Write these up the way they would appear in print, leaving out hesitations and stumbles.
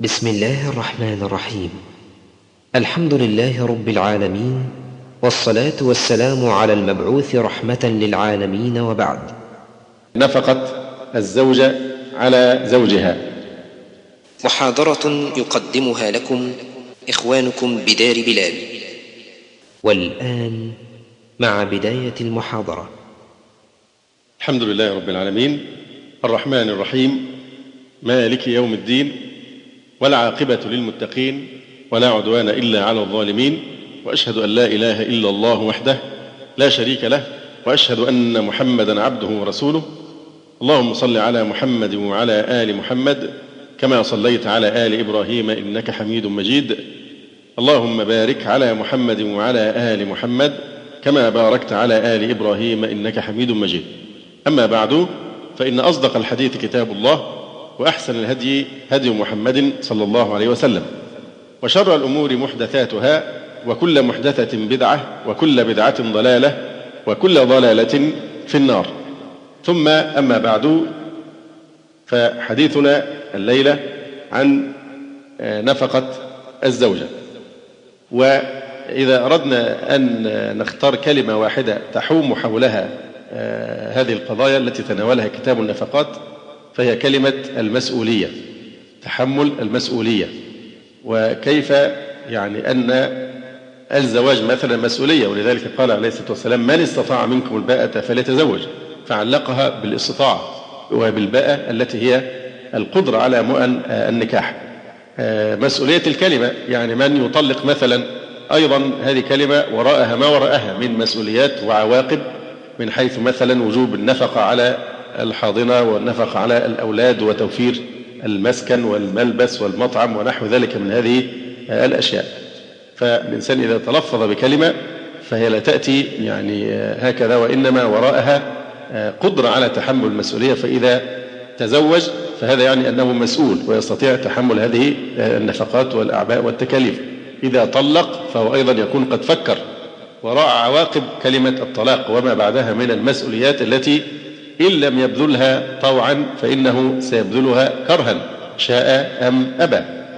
بسم الله الرحمن الرحيم. الحمد لله رب العالمين، والصلاة والسلام على المبعوث رحمة للعالمين، وبعد. نفقة الزوجة على زوجها. محاضرة يقدمها لكم إخوانكم بدار بلال. والآن مع بداية المحاضرة. الحمد لله رب العالمين، الرحمن الرحيم، مالك يوم الدين، والعاقبة للمتقين، ولا عدوان إلا على الظالمين، وأشهد أن لا إله إلا الله وحده لا شريك له، وأشهد أن محمدا عبده ورسوله. اللهم صل على محمد وعلى آل محمد كما صليت على آل إبراهيم إنك حميد مجيد. اللهم بارك على محمد وعلى آل محمد كما باركت على آل إبراهيم إنك حميد مجيد. أما بعد، فإن أصدق الحديث كتاب الله، وأحسن الهدي هدي محمد صلى الله عليه وسلم، وشر الأمور محدثاتها، وكل محدثة بدعة، وكل بدعة ضلالة، وكل ضلالة في النار. ثم أما بعد، فحديثنا الليلة عن نفقة الزوجة. وإذا أردنا أن نختار كلمة واحدة تحوم حولها هذه القضايا التي تناولها كتاب النفقات، فهي كلمة المسؤولية، تحمل المسؤولية. وكيف أن الزواج مثلا مسؤولية، ولذلك قال عليه الصلاة والسلام: من استطاع منكم الباءة فليتزوج، فعلقها بالاستطاعة وبالباءة التي هي القدرة على مؤن النكاح. مسؤولية الكلمة من يطلق مثلا، أيضا هذه كلمة وراءها ما وراءها من مسؤوليات وعواقب، من حيث مثلا وجوب النفقة على الحاضنة، والنفقة على الأولاد، وتوفير المسكن والملبس والمطعم ونحو ذلك من هذه الأشياء. فالإنسان إذا تلفظ بكلمة فهي لا تأتي هكذا، وإنما وراءها قدرة على تحمل المسؤولية. فإذا تزوج فهذا أنه مسؤول ويستطيع تحمل هذه النفقات والأعباء والتكاليف. إذا طلق فهو أيضا يكون قد فكر وراء عواقب كلمة الطلاق وما بعدها من المسؤوليات، التي إن لم يبذلها طوعا فإنه سيبذلها كرها شاء أم أبى.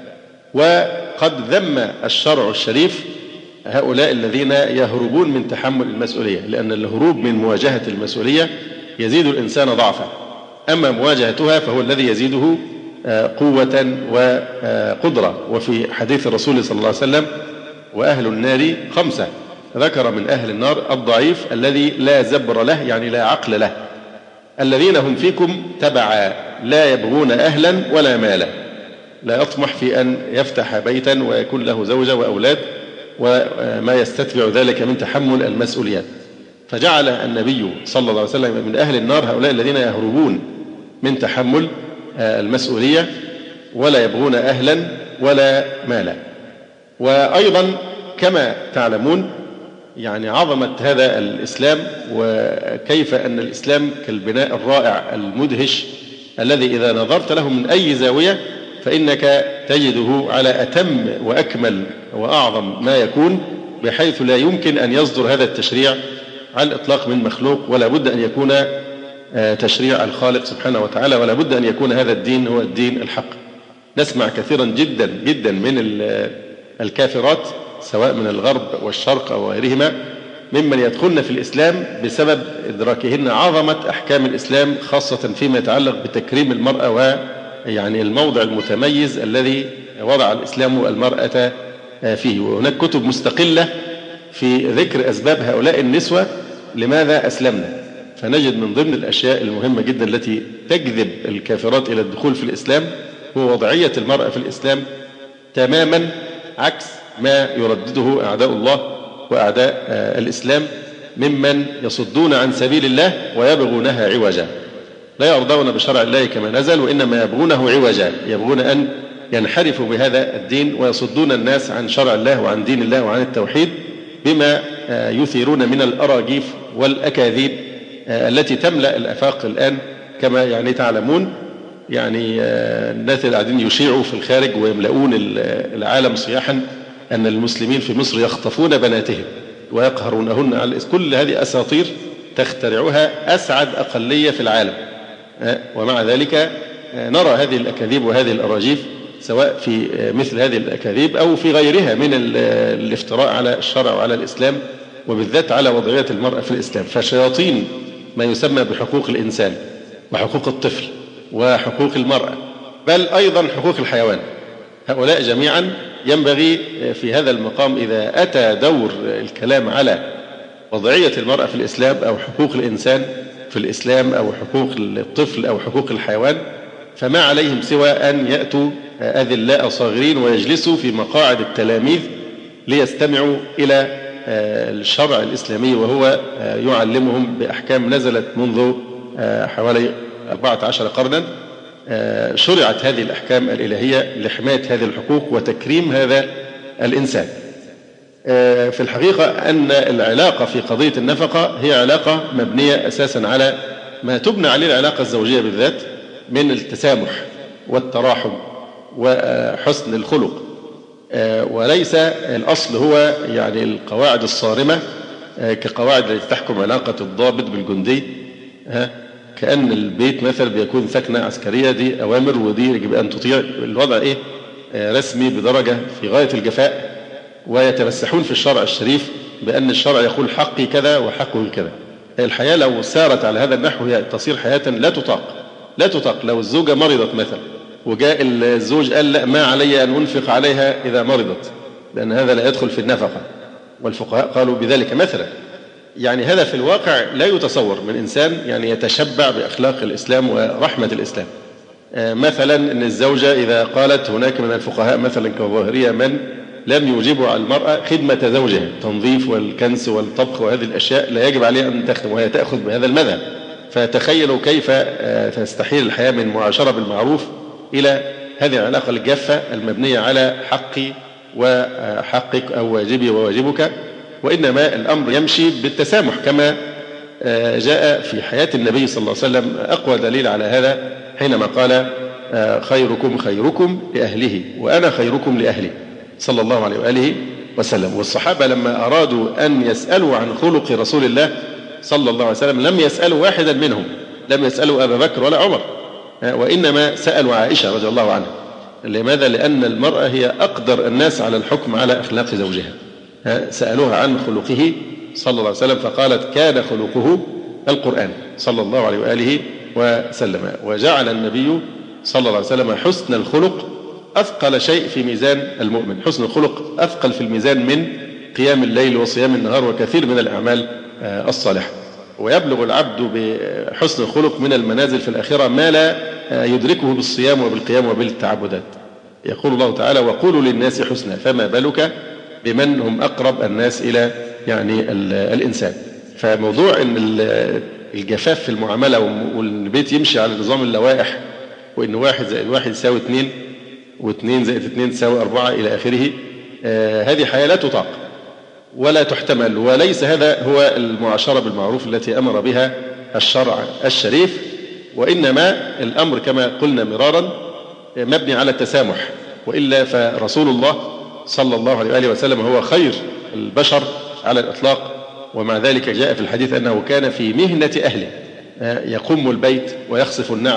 وقد ذم الشرع الشريف هؤلاء الذين يهربون من تحمل المسؤولية، لأن الهروب من مواجهة المسؤولية يزيد الإنسان ضعفا، أما مواجهتها فهو الذي يزيده قوة وقدرة. وفي حديث الرسول صلى الله عليه وسلم: وأهل النار خمسة، ذكر من أهل النار الضعيف الذي لا زبر له، لا عقل له، الذين هم فيكم تبعا، لا يبغون أهلا ولا مالا، لا يطمح في أن يفتح بيتا ويكون له زوجة وأولاد وما يستتبع ذلك من تحمل المسؤوليات. فجعل النبي صلى الله عليه وسلم من أهل النار هؤلاء الذين يهربون من تحمل المسؤولية، ولا يبغون أهلا ولا مالا. وأيضا كما تعلمون عظمة هذا الإسلام، وكيف أن الإسلام كالبناء الرائع المدهش الذي إذا نظرت له من أي زاوية فإنك تجده على أتم وأكمل وأعظم ما يكون، بحيث لا يمكن أن يصدر هذا التشريع على الإطلاق من مخلوق، ولا بد أن يكون تشريع الخالق سبحانه وتعالى، ولا بد أن يكون هذا الدين هو الدين الحق. نسمع كثيرا جدا جدا من الكافرات، سواء من الغرب والشرق أو غيرهما، ممن يدخلن في الإسلام بسبب إدراكهن عظمة أحكام الإسلام، خاصة فيما يتعلق بتكريم المرأة الموضع المتميز الذي وضع الإسلام المرأة فيه. وهناك كتب مستقلة في ذكر أسباب هؤلاء النسوة لماذا أسلمنا. فنجد من ضمن الأشياء المهمة جدا التي تجذب الكافرات إلى الدخول في الإسلام هو وضعية المرأة في الإسلام تماما عكس ما يردده أعداء الله وأعداء الإسلام، ممن يصدون عن سبيل الله ويبغونها عوجا، لا يرضون بشرع الله كما نزل، وإنما يبغونه عوجا، يبغون أن ينحرفوا بهذا الدين ويصدون الناس عن شرع الله وعن دين الله وعن التوحيد، بما يثيرون من الأراجيف والأكاذيب التي تملأ الآفاق الآن كما تعلمون. الناس اللي قاعدين يشيعوا في الخارج ويملؤون العالم صياحا أن المسلمين في مصر يخطفون بناتهم ويقهرونهن على كل هذه أساطير تخترعها أسعد أقلية في العالم. ومع ذلك نرى هذه الأكاذيب وهذه الأراجيف سواء في مثل هذه الأكاذيب أو في غيرها من الافتراء على الشرع وعلى الإسلام، وبالذات على وضعية المرأة في الإسلام. فشياطين ما يسمى بحقوق الإنسان وحقوق الطفل وحقوق المرأة، بل أيضا حقوق الحيوان، هؤلاء جميعا ينبغي في هذا المقام إذا أتى دور الكلام على وضعية المرأة في الإسلام أو حقوق الإنسان في الإسلام أو حقوق الطفل أو حقوق الحيوان، فما عليهم سوى أن يأتوا أذلاء صاغرين ويجلسوا في مقاعد التلاميذ ليستمعوا إلى الشرع الإسلامي، وهو يعلمهم بأحكام نزلت منذ حوالي 14 قرنا. شرعت هذه الأحكام الإلهية لحماية هذه الحقوق وتكريم هذا الإنسان. في الحقيقة أن العلاقة في قضية النفقة هي علاقة مبنية أساسا على ما تبنى عليه العلاقة الزوجية بالذات من التسامح والتراحم وحسن الخلق، وليس الأصل هو يعني القواعد الصارمة كقواعد التي تحكم علاقة الضابط بالجندي، كأن البيت مثلا بيكون ثكنة عسكرية، دي أوامر ودي يجب أن تطيع. الوضع رسمي بدرجة في غاية الجفاء، ويتمسحون في الشرع الشريف بأن الشرع يقول حقي كذا وحقه كذا. الحياة لو سارت على هذا النحو هي تصير حياة لا تطاق. لو الزوجة مرضت مثلا وجاء الزوج قال لا ما علي أن أنفق عليها إذا مرضت، لأن هذا لا يدخل في النفقة، والفقهاء قالوا بذلك مثلا. يعني هذا في الواقع لا يتصور من إنسان يعني يتشبع بأخلاق الإسلام ورحمة الإسلام. مثلا أن الزوجة إذا قالت، هناك من الفقهاء مثلا كظاهرية من لم يوجبوا على المرأة خدمة زوجها، تنظيف والكنس والطبخ وهذه الأشياء لا يجب عليها أن تخدم، وهي تأخذ بهذا المذهب. فتخيلوا كيف تستحيل الحياة من معاشرة بالمعروف إلى هذه العلاقة الجافة المبنية على حقي وحقك أو واجبي وواجبك. وإنما الأمر يمشي بالتسامح كما جاء في حياة النبي صلى الله عليه وسلم. أقوى دليل على هذا حينما قال خيركم خيركم لأهله وأنا خيركم لأهلي صلى الله عليه وآله وسلم. والصحابة لما أرادوا أن يسألوا عن خلق رسول الله صلى الله عليه وسلم لم يسألوا واحدا منهم، لم يسألوا أبا بكر ولا عمر، وإنما سألوا عائشة رضي الله عنها. لماذا؟ لأن المرأة هي أقدر الناس على الحكم على أخلاق زوجها. سألوها عن خلقه صلى الله عليه وسلم فقالت كان خلقه القرآن صلى الله عليه وآله وسلم. وجعل النبي صلى الله عليه وسلم حسن الخلق أثقل شيء في ميزان المؤمن. حسن الخلق أثقل في الميزان من قيام الليل وصيام النهار وكثير من الأعمال الصالحة. ويبلغ العبد بحسن الخلق من المنازل في الآخرة ما لا يدركه بالصيام وبالقيام وبالتعبدات. يقول الله تعالى وقولوا للناس حسنا، فما بالك بمن هم أقرب الناس إلى يعني الإنسان. فموضوع أن الجفاف في المعاملة والبيت يمشي على نظام اللوائح، وأن 1 زائد 1 يساوي 2 و2 زائد 2 تساوي 4 إلى آخره، هذه حياة لا تطاق ولا تحتمل، وليس هذا هو المعاشرة بالمعروف التي أمر بها الشرع الشريف. وإنما الأمر كما قلنا مرارا مبني على التسامح، وإلا فرسول الله صلى الله عليه وآله وسلم هو خير البشر على الإطلاق. ومع ذلك جاء في الحديث أنه كان في مهنة أهله، يقوم البيت ويخصف النعل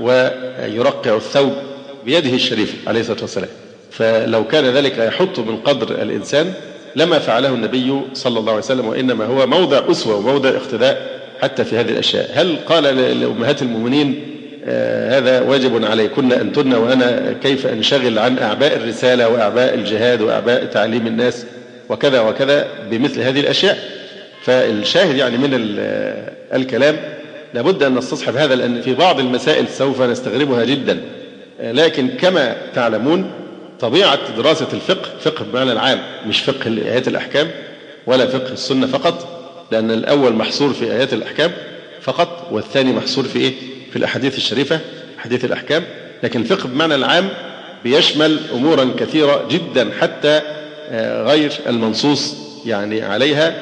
ويرقع الثوب بيده الشريفة عليه الصلاة والسلام. فلو كان ذلك يحط من قدر الإنسان لما فعله النبي صلى الله عليه وسلم، وإنما هو موضع أسوة وموضع اقتداء حتى في هذه الأشياء. هل قال لأمهات المؤمنين هذا واجب عليكن أنتن وأنا كيف أنشغل عن أعباء الرسالة وأعباء الجهاد وأعباء تعليم الناس وكذا وكذا بمثل هذه الأشياء؟ فالشاهد يعني من الكلام لابد أن نستصحب هذا، لأن في بعض المسائل سوف نستغربها جدا، لكن كما تعلمون طبيعة دراسة الفقه فقه بمعنى العام، مش فقه آيات الأحكام ولا فقه السنة فقط، لأن الأول محصور في آيات الأحكام فقط، والثاني محصور في في الأحاديث الشريفة حديث الأحكام. لكن الفقه بمعنى العام بيشمل أمورا كثيرة جدا حتى غير المنصوص يعني عليها.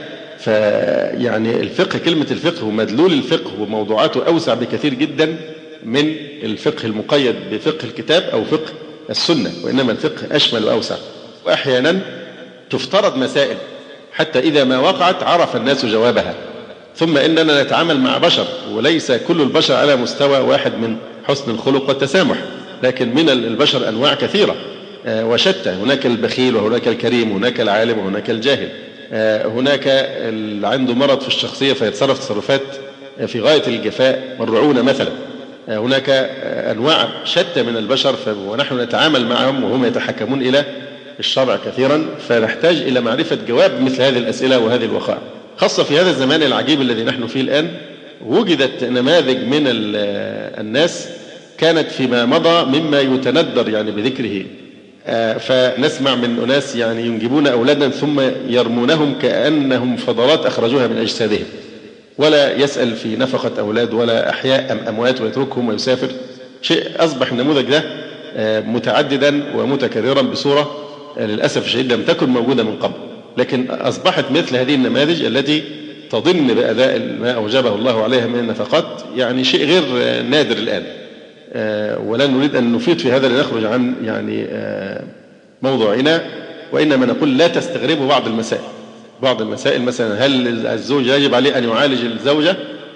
فيعني الفقه، كلمة الفقه ومدلول الفقه وموضوعاته أوسع بكثير جدا من الفقه المقيد بفقه الكتاب أو فقه السنة، وإنما الفقه أشمل وأوسع. وأحيانا تفترض مسائل حتى إذا ما وقعت عرف الناس جوابها. ثم إننا نتعامل مع بشر، وليس كل البشر على مستوى واحد من حسن الخلق والتسامح. لكن من البشر أنواع كثيرة وشتى، هناك البخيل وهناك الكريم وهناك العالم وهناك الجاهل، هناك اللي عنده مرض في الشخصية فيتصرف تصرفات في غاية الجفاء والرعونة مثلا، هناك أنواع شتى من البشر ونحن نتعامل معهم وهم يتحكمون إلى الشرع كثيرا، فنحتاج إلى معرفة جواب مثل هذه الأسئلة وهذه الوقائع، خاصة في هذا الزمان العجيب الذي نحن فيه الآن. وجدت نماذج من الناس كانت فيما مضى مما يتندر يعني بذكره، فنسمع من أناس يعني ينجبون أولادا ثم يرمونهم كأنهم فضلات أخرجوها من أجسادهم، ولا يسأل في نفقة أولاد ولا أحياء أم أموات ويتركهم ويسافر. شيء أصبح النموذج ده متعددا ومتكررا بصورة للأسف الشديد لم تكن موجودة من قبل، لكن أصبحت مثل هذه النماذج التي تظن بأداء ما أوجبه الله عليها من النفقات يعني شيء غير نادر الآن. ولا نريد أن نفيد في هذا لنخرج عن يعني موضوعنا، وإنما نقول لا تستغربوا بعض المسائل مثلا هل الزوج يجب عليه أن يعالج الزوجة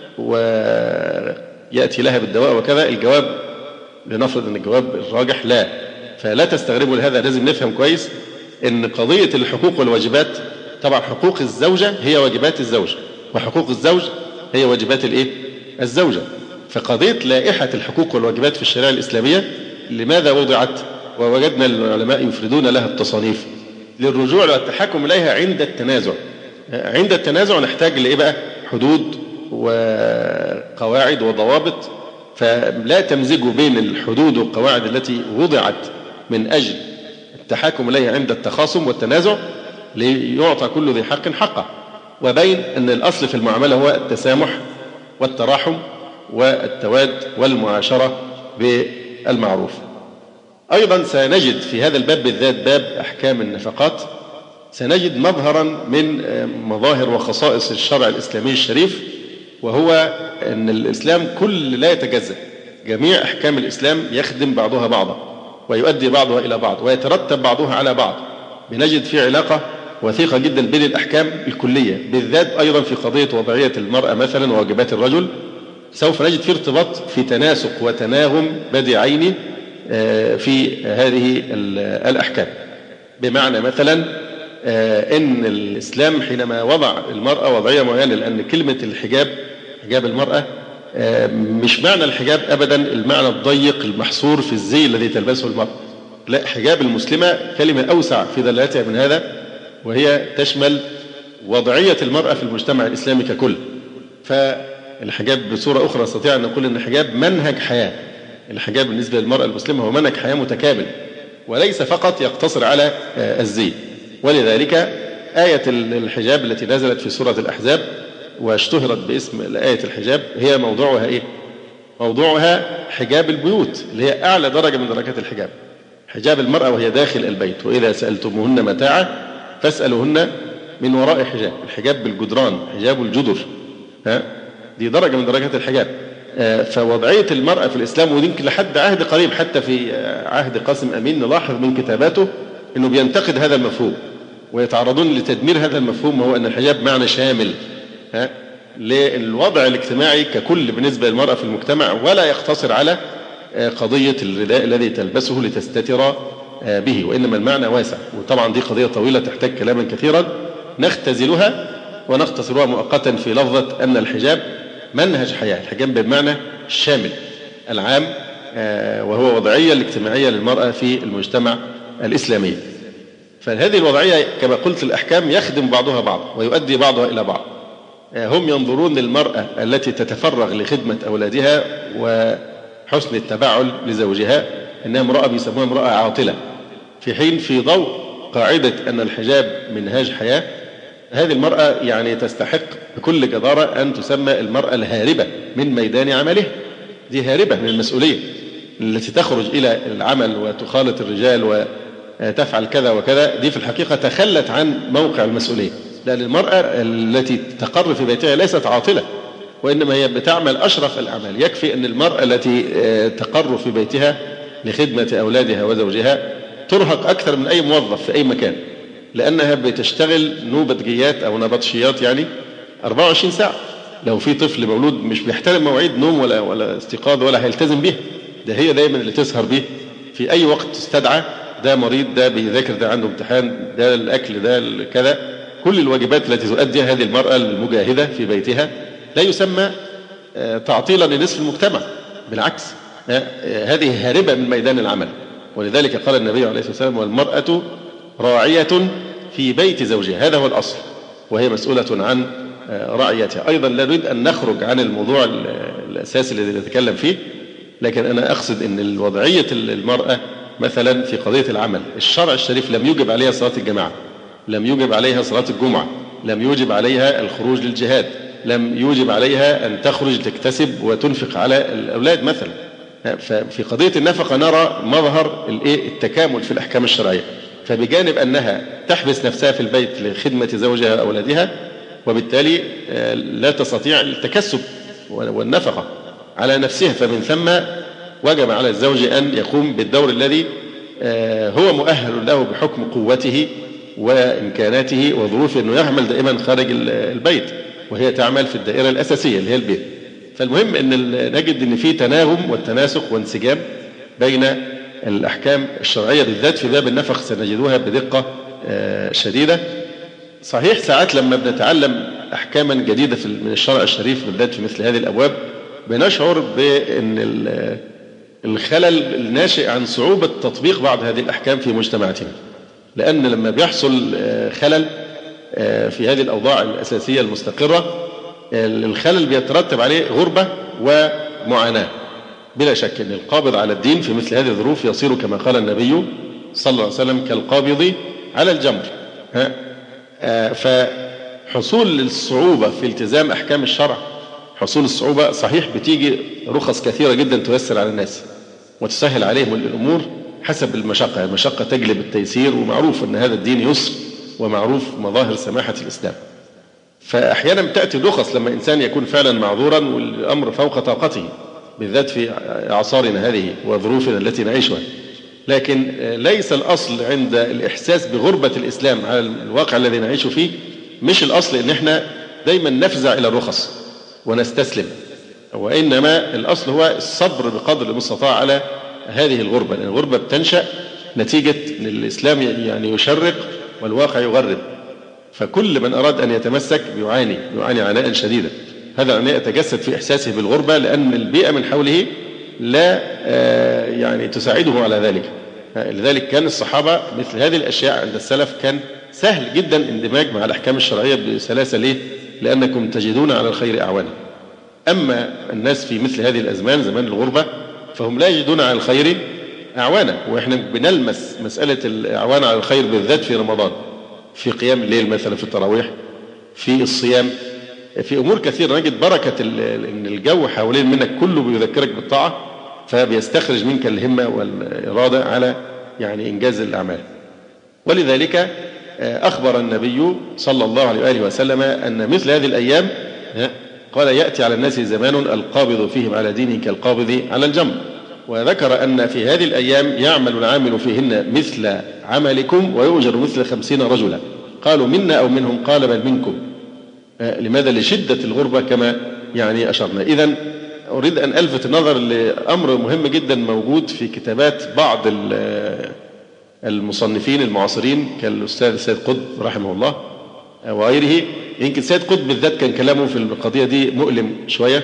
ويأتي لها بالدواء وكذا؟ الجواب لنفرض أن الجواب الراجح لا، فلا تستغربوا لهذا. لازم نفهم كويس أن قضية الحقوق والواجبات، طبعا حقوق الزوجة هي واجبات الزوج وحقوق الزوج هي واجبات الزوجة، فقضية لائحة الحقوق والواجبات في الشريعة الإسلامية لماذا وضعت؟ ووجدنا العلماء يفردون لها التصانيف للرجوع والتحكم إليها عند التنازع. عند التنازع نحتاج لإيه بقى؟ حدود وقواعد وضوابط، فلا تمزجوا بين الحدود والقواعد التي وضعت من أجل التحكم إليها عند التخاصم والتنازع ليعطى كل ذي حق حقه، وبين أن الأصل في المعاملة هو التسامح والتراحم والتواد والمعاشرة بالمعروف. أيضا سنجد في هذا الباب بالذات باب أحكام النفقات سنجد مظهرا من مظاهر وخصائص الشرع الإسلامي الشريف، وهو أن الإسلام كل لا يتجزأ، جميع أحكام الإسلام يخدم بعضها بعضا ويؤدي بعضها إلى بعض ويترتب بعضها على بعض. بنجد في علاقة وثيقة جدا بين الأحكام الكلية، بالذات أيضا في قضية وضعية المرأة مثلا وواجبات الرجل سوف نجد في ارتباط في تناسق وتناغم بديعين في هذه الأحكام. بمعنى مثلا أن الإسلام حينما وضع المرأة وضعية معينة، لأن كلمة الحجاب حجاب المرأة مش معنى الحجاب أبدا المعنى الضيق المحصور في الزي الذي تلبسه المرأة، لا، حجاب المسلمة كلمة أوسع في دلالتها من هذا، وهي تشمل وضعية المرأة في المجتمع الإسلامي ككل. فالحجاب بصورة أخرى نستطيع أن نقول أن الحجاب منهج حياة. الحجاب بالنسبة للمرأة المسلمة هو منهج حياة متكامل وليس فقط يقتصر على الزي. ولذلك آية الحجاب التي نزلت في سورة الأحزاب واشتهرت باسم آية الحجاب هي موضوعها إيه؟ موضوعها حجاب البيوت اللي هي أعلى درجة من درجات الحجاب، حجاب المرأة وهي داخل البيت، وإذا سألتموهن متاعا فاسألوهن من وراء حجاب. الحجاب بالجدران، حجاب الجدر، دي درجة من درجات الحجاب. فوضعية المرأة في الإسلام، ويمكن لحد عهد قريب حتى في عهد قاسم أمين نلاحظ من كتاباته أنه بينتقد هذا المفهوم ويتعرضون لتدمير هذا المفهوم، وهو أن الحجاب معنى شامل للوضع الاجتماعي ككل بالنسبة للمرأة في المجتمع، ولا يقتصر على قضية الرداء الذي تلبسه لتستتر به، وإنما المعنى واسع. وطبعا دي قضية طويلة تحتاج كلاما كثيرا نختزلها ونختصرها مؤقتا في لفظة أن الحجاب منهج حياة، الحجاب بمعنى الشامل العام، وهو وضعية الاجتماعية للمرأة في المجتمع الإسلامي. فهذه الوضعية كما قلت الأحكام يخدم بعضها بعض ويؤدي بعضها إلى بعض. هم ينظرون للمرأة التي تتفرغ لخدمة أولادها وحسن التبعل لزوجها إنها امرأة بيسموها امرأة عاطلة، في حين في ضوء قاعدة أن الحجاب منهاج حياة هذه المرأة يعني تستحق بكل جدارة أن تسمى المرأة الهاربة من ميدان عمله. دي هاربة من المسؤولية التي تخرج إلى العمل وتخالط الرجال وتفعل كذا وكذا، دي في الحقيقة تخلت عن موقع المسؤولية، لأن المرأة التي تقر في بيتها ليست عاطلة، وإنما هي بتعمل أشرف الأعمال. يكفي أن المرأة التي تقر في بيتها لخدمة أولادها وزوجها ترهق أكثر من أي موظف في أي مكان، لأنها بتشتغل نوبتجيات أو نبطشيات يعني 24 ساعة. لو في طفل مولود مش بيحترم مواعيد نوم ولا استيقاظ ولا هيلتزم بها، ده هي دايما اللي تسهر به في أي وقت تستدعى، ده مريض، ده بيذاكر، ده عنده امتحان، ده الأكل، ده كذا. كل الواجبات التي تؤديها هذه المرأة المجاهدة في بيتها لا يسمى تعطيلا لنصف المجتمع، بالعكس هذه هاربة من ميدان العمل. ولذلك قال النبي عليه الصلاة والسلام: والمرأة راعية في بيت زوجها، هذا هو الأصل، وهي مسؤولة عن رعيتها. أيضا لا نريد أن نخرج عن الموضوع الأساسي الذي نتكلم فيه، لكن أنا أقصد أن وضعية المرأة مثلا في قضية العمل، الشرع الشريف لم يوجب عليها صلاة الجماعة، لم يوجب عليها صلاة الجمعة، لم يوجب عليها الخروج للجهاد، لم يوجب عليها أن تخرج تكتسب وتنفق على الأولاد مثلا. ففي قضية النفقة نرى مظهر التكامل في الأحكام الشرعية. فبجانب أنها تحبس نفسها في البيت لخدمة زوجها وأولادها، وبالتالي لا تستطيع التكسب والنفقة على نفسها، فمن ثم وجب على الزوج أن يقوم بالدور الذي هو مؤهل له بحكم قوته وإمكاناته وظروفه، أنه يعمل دائما خارج البيت وهي تعمل في الدائرة الأساسية اللي هي البيت. فالمهم أن نجد أن في تناغم والتناسق وانسجام بين الأحكام الشرعية، بالذات في باب النفق سنجدها بدقة شديدة. صحيح ساعات لما بنتعلم أحكاما جديدة من الشرع الشريف بالذات في مثل هذه الأبواب بنشعر بأن الخلل الناشئ عن صعوبة تطبيق بعض هذه الأحكام في مجتمعاتنا، لأن لما بيحصل خلل في هذه الأوضاع الأساسية المستقرة، الخلل بيترتب عليه غربة ومعاناة. بلا شك أن القابض على الدين في مثل هذه الظروف يصير كما قال النبي صلى الله عليه وسلم كالقابض على الجمر. فحصول الصعوبة في التزام أحكام الشرع، حصول الصعوبة صحيح بتيجي رخص كثيرة جدا تيسر على الناس وتسهل عليهم الأمور حسب المشقة. المشقة تجلب التيسير، ومعروف أن هذا الدين يسر، ومعروف مظاهر سماحة الإسلام. فأحيانا تأتي الرخص لما إنسان يكون فعلا معذورا والأمر فوق طاقته، بالذات في أعصارنا هذه وظروفنا التي نعيشها. لكن ليس الأصل عند الإحساس بغربة الإسلام على الواقع الذي نعيش فيه، مش الأصل إن احنا دايما نفزع إلى الرخص ونستسلم، وإنما الأصل هو الصبر بقدر المستطاع على هذه الغربة، لأن الغربة بتنشأ نتيجة أن الإسلام يعني يشرق والواقع يغرب. فكل من أراد أن يتمسك يعاني عناء شديدا. هذا العناء يتجسد في إحساسه بالغربة، لأن البيئة من حوله لا يعني تساعده على ذلك. لذلك كان الصحابة مثل هذه الأشياء عند السلف كان سهل جدا اندماج مع الأحكام الشرعية بسلاسة. ليه؟ لأنكم تجدون على الخير أعوانا. أما الناس في مثل هذه الأزمان، زمان الغربة، فهم لا يجدون على الخير أعوانا. وإحنا بنلمس مسألة الأعوان على الخير بالذات في رمضان، في قيام الليل مثلا، في التراويح، في الصيام، في أمور كثيرة نجد بركة إن الجو حوالين منك كله بيذكرك بالطاعة، فبيستخرج منك الهمة والإرادة على يعني إنجاز الأعمال. ولذلك أخبر النبي صلى الله عليه وآله وسلم أن مثل هذه الأيام قال: يأتي على الناس زمان القابض فيهم على دينه كالقابض على الجمر. وذكر أن في هذه الأيام يعمل العامل فيهن مثل عملكم ويؤجر مثل 50 رجلا. قالوا: منا أو منهم؟ قال: بل منكم. لماذا؟ لشدة الغربة كما يعني أشرنا. إذن أريد أن ألفت النظر لأمر مهم جدا موجود في كتابات بعض المصنفين المعاصرين كالأستاذ سيد قطب رحمه الله وغيره. يمكن سيد قطب بالذات كان كلامه في القضية دي مؤلم شوية،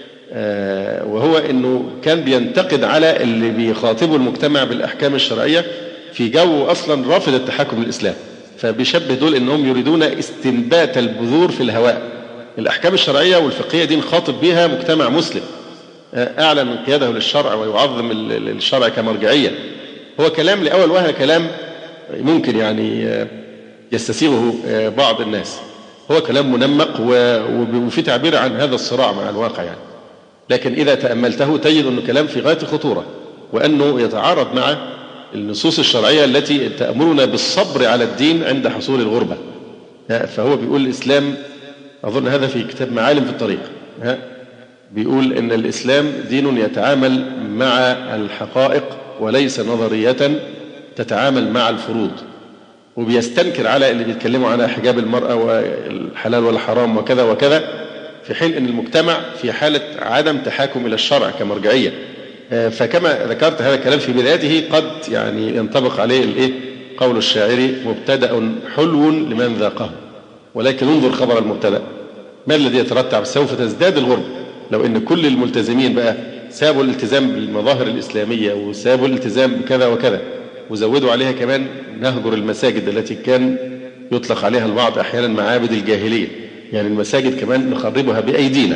وهو أنه كان بينتقد على اللي بيخاطبوا المجتمع بالأحكام الشرعية في جو أصلا رافض التحكم للإسلام، فبيشبه دول أنهم يريدون استنبات البذور في الهواء. الأحكام الشرعية والفقهية دي نخاطب بها مجتمع مسلم أعلن انقياده للشرع ويعظم الشرع كمرجعية. هو كلام لأول وهلة كلام ممكن يعني يستسيغه بعض الناس، هو كلام منمق وفي تعبير عن هذا الصراع مع الواقع يعني. لكن إذا تأملته تجد أنه كلام في غاية الخطورة، وأنه يتعارض مع النصوص الشرعية التي تأمرنا بالصبر على الدين عند حصول الغربة. فهو بيقول الإسلام، أظن هذا في كتاب معالم في الطريق، بيقول إن الإسلام دين يتعامل مع الحقائق وليس نظرية تتعامل مع الفروض، وبيستنكر على اللي بيتكلموا عن حجاب المرأة والحلال والحرام وكذا وكذا، في حين أن المجتمع في حالة عدم تحاكم إلى الشرع كمرجعية. فكما ذكرت هذا الكلام في بدايته قد يعني ينطبق عليه قول الشاعر: مبتدأ حلو لمن ذاقه، ولكن انظر خبر المبتدأ ما الذي يترتب؟ سوف تزداد الغربة. لو ان كل الملتزمين بقى سابوا الالتزام بالمظاهر الإسلامية وسابوا الالتزام بكذا وكذا وزودوا عليها كمان نهجر المساجد التي كان يطلق عليها البعض أحيانا معابد الجاهلية، يعني المساجد كمان نخربها بأيدينا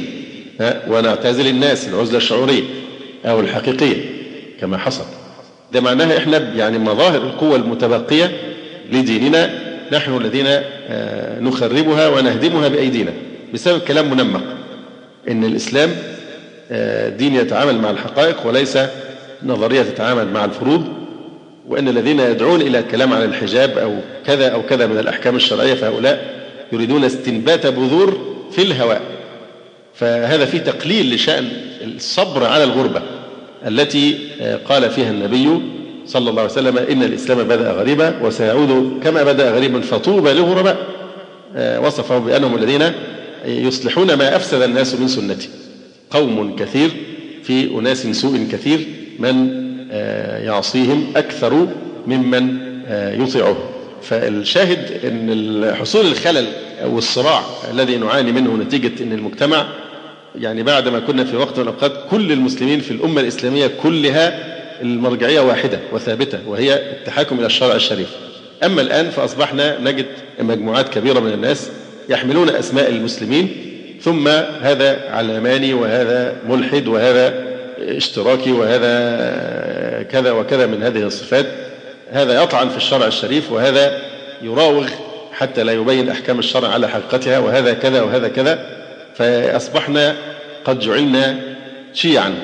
ونعتزل الناس العزلة الشعورية أو الحقيقية كما حصل، ده معناها إحنا يعني مظاهر القوة المتبقية لديننا نحن الذين نخربها ونهدمها بأيدينا بسبب كلام منمق إن الإسلام دين يتعامل مع الحقائق وليس نظرية تتعامل مع الفروض، وأن الذين يدعون إلى الكلام عن الحجاب أو كذا أو كذا من الأحكام الشرعية فهؤلاء يريدون استنبات بذور في الهواء. فهذا فيه تقليل لشأن الصبر على الغربة التي قال فيها النبي صلى الله عليه وسلم: إن الإسلام بدأ غريبا وسيعود كما بدأ غريبا فطوبى للغرباء. وصفه بأنهم الذين يصلحون ما أفسد الناس من سنتي، قوم كثير في أناس سوء كثير من يعصيهم أكثر ممن يطيعه. فالشاهد أن حصول الخلل أو الصراع الذي نعاني منه نتيجة أن المجتمع يعني بعد ما كنا في وقت من الأوقات كل المسلمين في الأمة الإسلامية كلها المرجعية واحدة وثابتة وهي التحاكم إلى الشرع الشريف، أما الآن فأصبحنا نجد مجموعات كبيرة من الناس يحملون أسماء المسلمين ثم هذا علماني وهذا ملحد وهذا اشتراكي وهذا كذا وكذا من هذه الصفات، هذا يطعن في الشرع الشريف وهذا يراوغ حتى لا يبين أحكام الشرع على حقيقتها وهذا كذا وهذا كذا. فأصبحنا قد جعلنا شيعا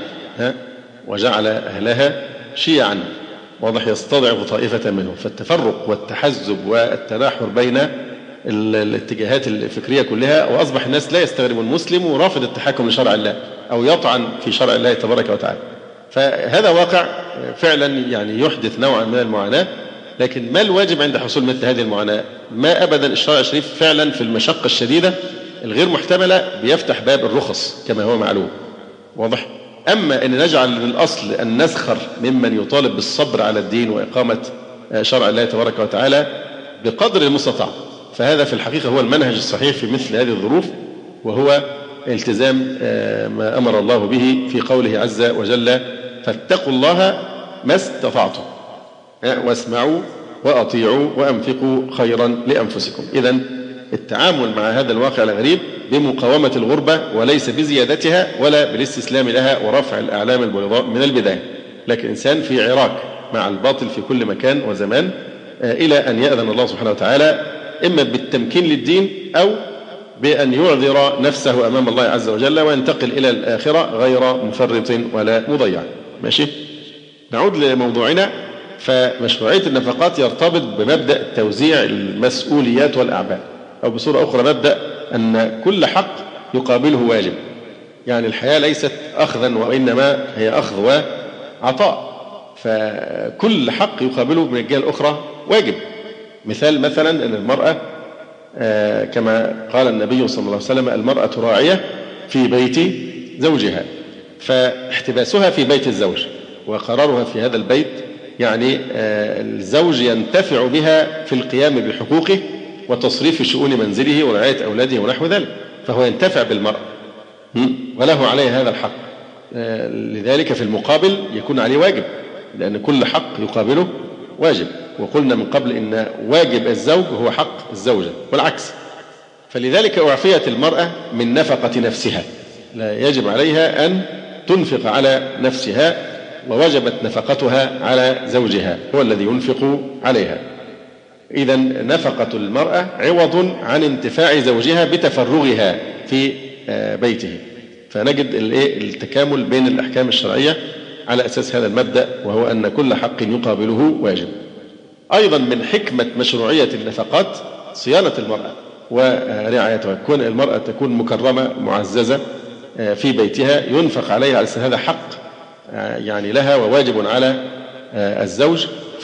وجعل أهلها شيعا، واضح، يستضعف طائفة منهم. فالتفرق والتحزب والتناحر بين الاتجاهات الفكرية كلها، وأصبح الناس لا يستغرب المسلم ورافض التحكم لشرع الله أو يطعن في شرع الله تبارك وتعالى. فهذا واقع فعلا يعني يحدث نوعا من المعاناة. لكن ما الواجب عند حصول مثل هذه المعاناة؟ ما أبدا الشرع الشريف فعلا في المشقة الشديدة الغير محتملة بيفتح باب الرخص كما هو معلوم، واضح. أما أن نجعل من الأصل أن نسخر ممن يطالب بالصبر على الدين وإقامة شرع الله تبارك وتعالى بقدر المستطاع، فهذا في الحقيقة هو المنهج الصحيح في مثل هذه الظروف، وهو التزام ما أمر الله به في قوله عز وجل: فاتقوا الله ما استطعتم واسمعوا وأطيعوا وأنفقوا خيرا لأنفسكم. إذن التعامل مع هذا الواقع الغريب بمقاومة الغربة وليس بزيادتها ولا بالاستسلام لها ورفع الأعلام البيضاء من البداية، لكن الإنسان في عراك مع الباطل في كل مكان وزمان إلى أن يأذن الله سبحانه وتعالى إما بالتمكين للدين أو بأن يعذر نفسه أمام الله عز وجل وينتقل إلى الآخرة غير مفرط ولا مضيع. ماشي، نعود لموضوعنا. فمشروعية النفقات يرتبط بمبدأ توزيع المسؤوليات والأعباء، أو بصورة أخرى مبدأ أن كل حق يقابله واجب. يعني الحياة ليست أخذا وإنما هي أخذ وعطاء، فكل حق يقابله من الجهة الأخرى واجب. مثلا أن المرأة كما قال النبي صلى الله عليه وسلم: المرأة راعية في بيت زوجها، فاحتباسها في بيت الزوج وقرارها في هذا البيت يعني الزوج ينتفع بها في القيام بحقوقه وتصريف شؤون منزله ورعاية أولاده ونحو ذلك، فهو ينتفع بالمرأة وله عليه هذا الحق. لذلك في المقابل يكون عليه واجب، لأن كل حق يقابله واجب. وقلنا من قبل إن واجب الزوج هو حق الزوجة والعكس. فلذلك أعفيت المرأة من نفقة نفسها، لا يجب عليها أن تنفق على نفسها، ووجبت نفقتها على زوجها هو الذي ينفق عليها. إذن نفقة المرأة عوض عن انتفاع زوجها بتفرغها في بيته. فنجد التكامل بين الأحكام الشرعية على أساس هذا المبدأ، وهو أن كل حق يقابله واجب. أيضا من حكمة مشروعية النفقات صيانة المرأة ورعايتها، كون المرأة تكون مكرمة معززة في بيتها ينفق عليها على هذا حق يعني لها وواجب على الزوج.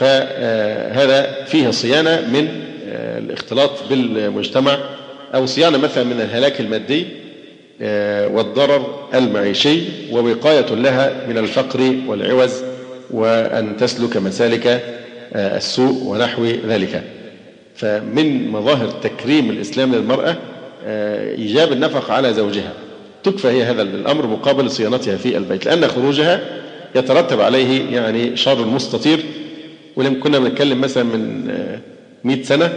فهذا فيه صيانة من الاختلاط بالمجتمع، أو صيانة مثلا من الهلاك المادي والضرر المعيشي، ووقاية لها من الفقر والعوز وأن تسلك مسالك السوء ونحو ذلك. فمن مظاهر تكريم الإسلام للمرأة إيجاب النفقة على زوجها، تكفى هي هذا الأمر مقابل صيانتها في البيت، لأن خروجها يترتب عليه يعني شر مستطير. ولما كنا بنتكلم مثلا من 100 سنة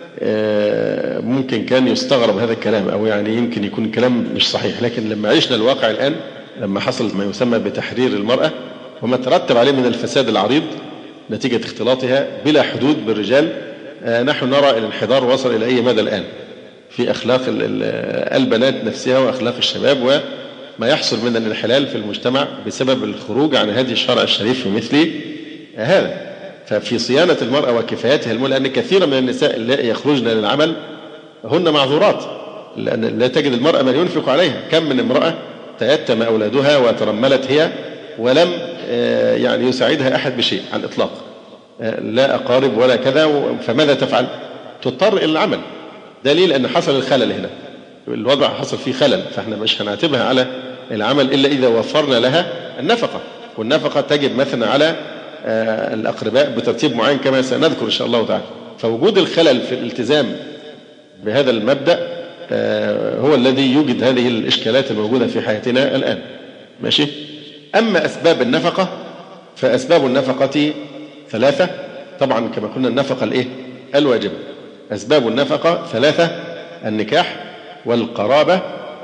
ممكن كان يستغرب هذا الكلام، أو يعني يمكن يكون الكلام مش صحيح، لكن لما عشنا الواقع الآن، لما حصل ما يسمى بتحرير المرأة وما ترتب عليه من الفساد العريض نتيجة اختلاطها بلا حدود بالرجال، نحن نرى الانحدار وصل إلى أي مدى الآن في أخلاق البنات نفسها وأخلاق الشباب، وما يحصل من الانحلال في المجتمع بسبب الخروج عن هذه الشرع الشريف في مثل هذا. ففي صيانة المرأة وكفايتها المال، لأن كثيرا من النساء اللي يخرجن للعمل هن معذورات، لأن لا تجد المرأة من ينفق عليها. كم من امرأة تيتم أولادها وترملت هي ولم يعني يساعدها أحد بشيء على الإطلاق، لا أقارب ولا كذا، فماذا تفعل؟ تضطر إلى العمل. دليل أن حصل الخلل هنا، الوضع حصل فيه خلل، فإحنا مش هنعتبها على العمل إلا إذا وفرنا لها النفقة، والنفقة تجب مثلا على الأقرباء بترتيب معين كما سنذكر إن شاء الله تعالى. فوجود الخلل في الالتزام بهذا المبدأ هو الذي يوجد هذه الإشكالات الموجودة في حياتنا الآن. ماشي؟ أما أسباب النفقة فأسباب النفقة ثلاثة. طبعا كما قلنا النفقة الواجبة. أسباب النفقة ثلاثة: النكاح والقرابة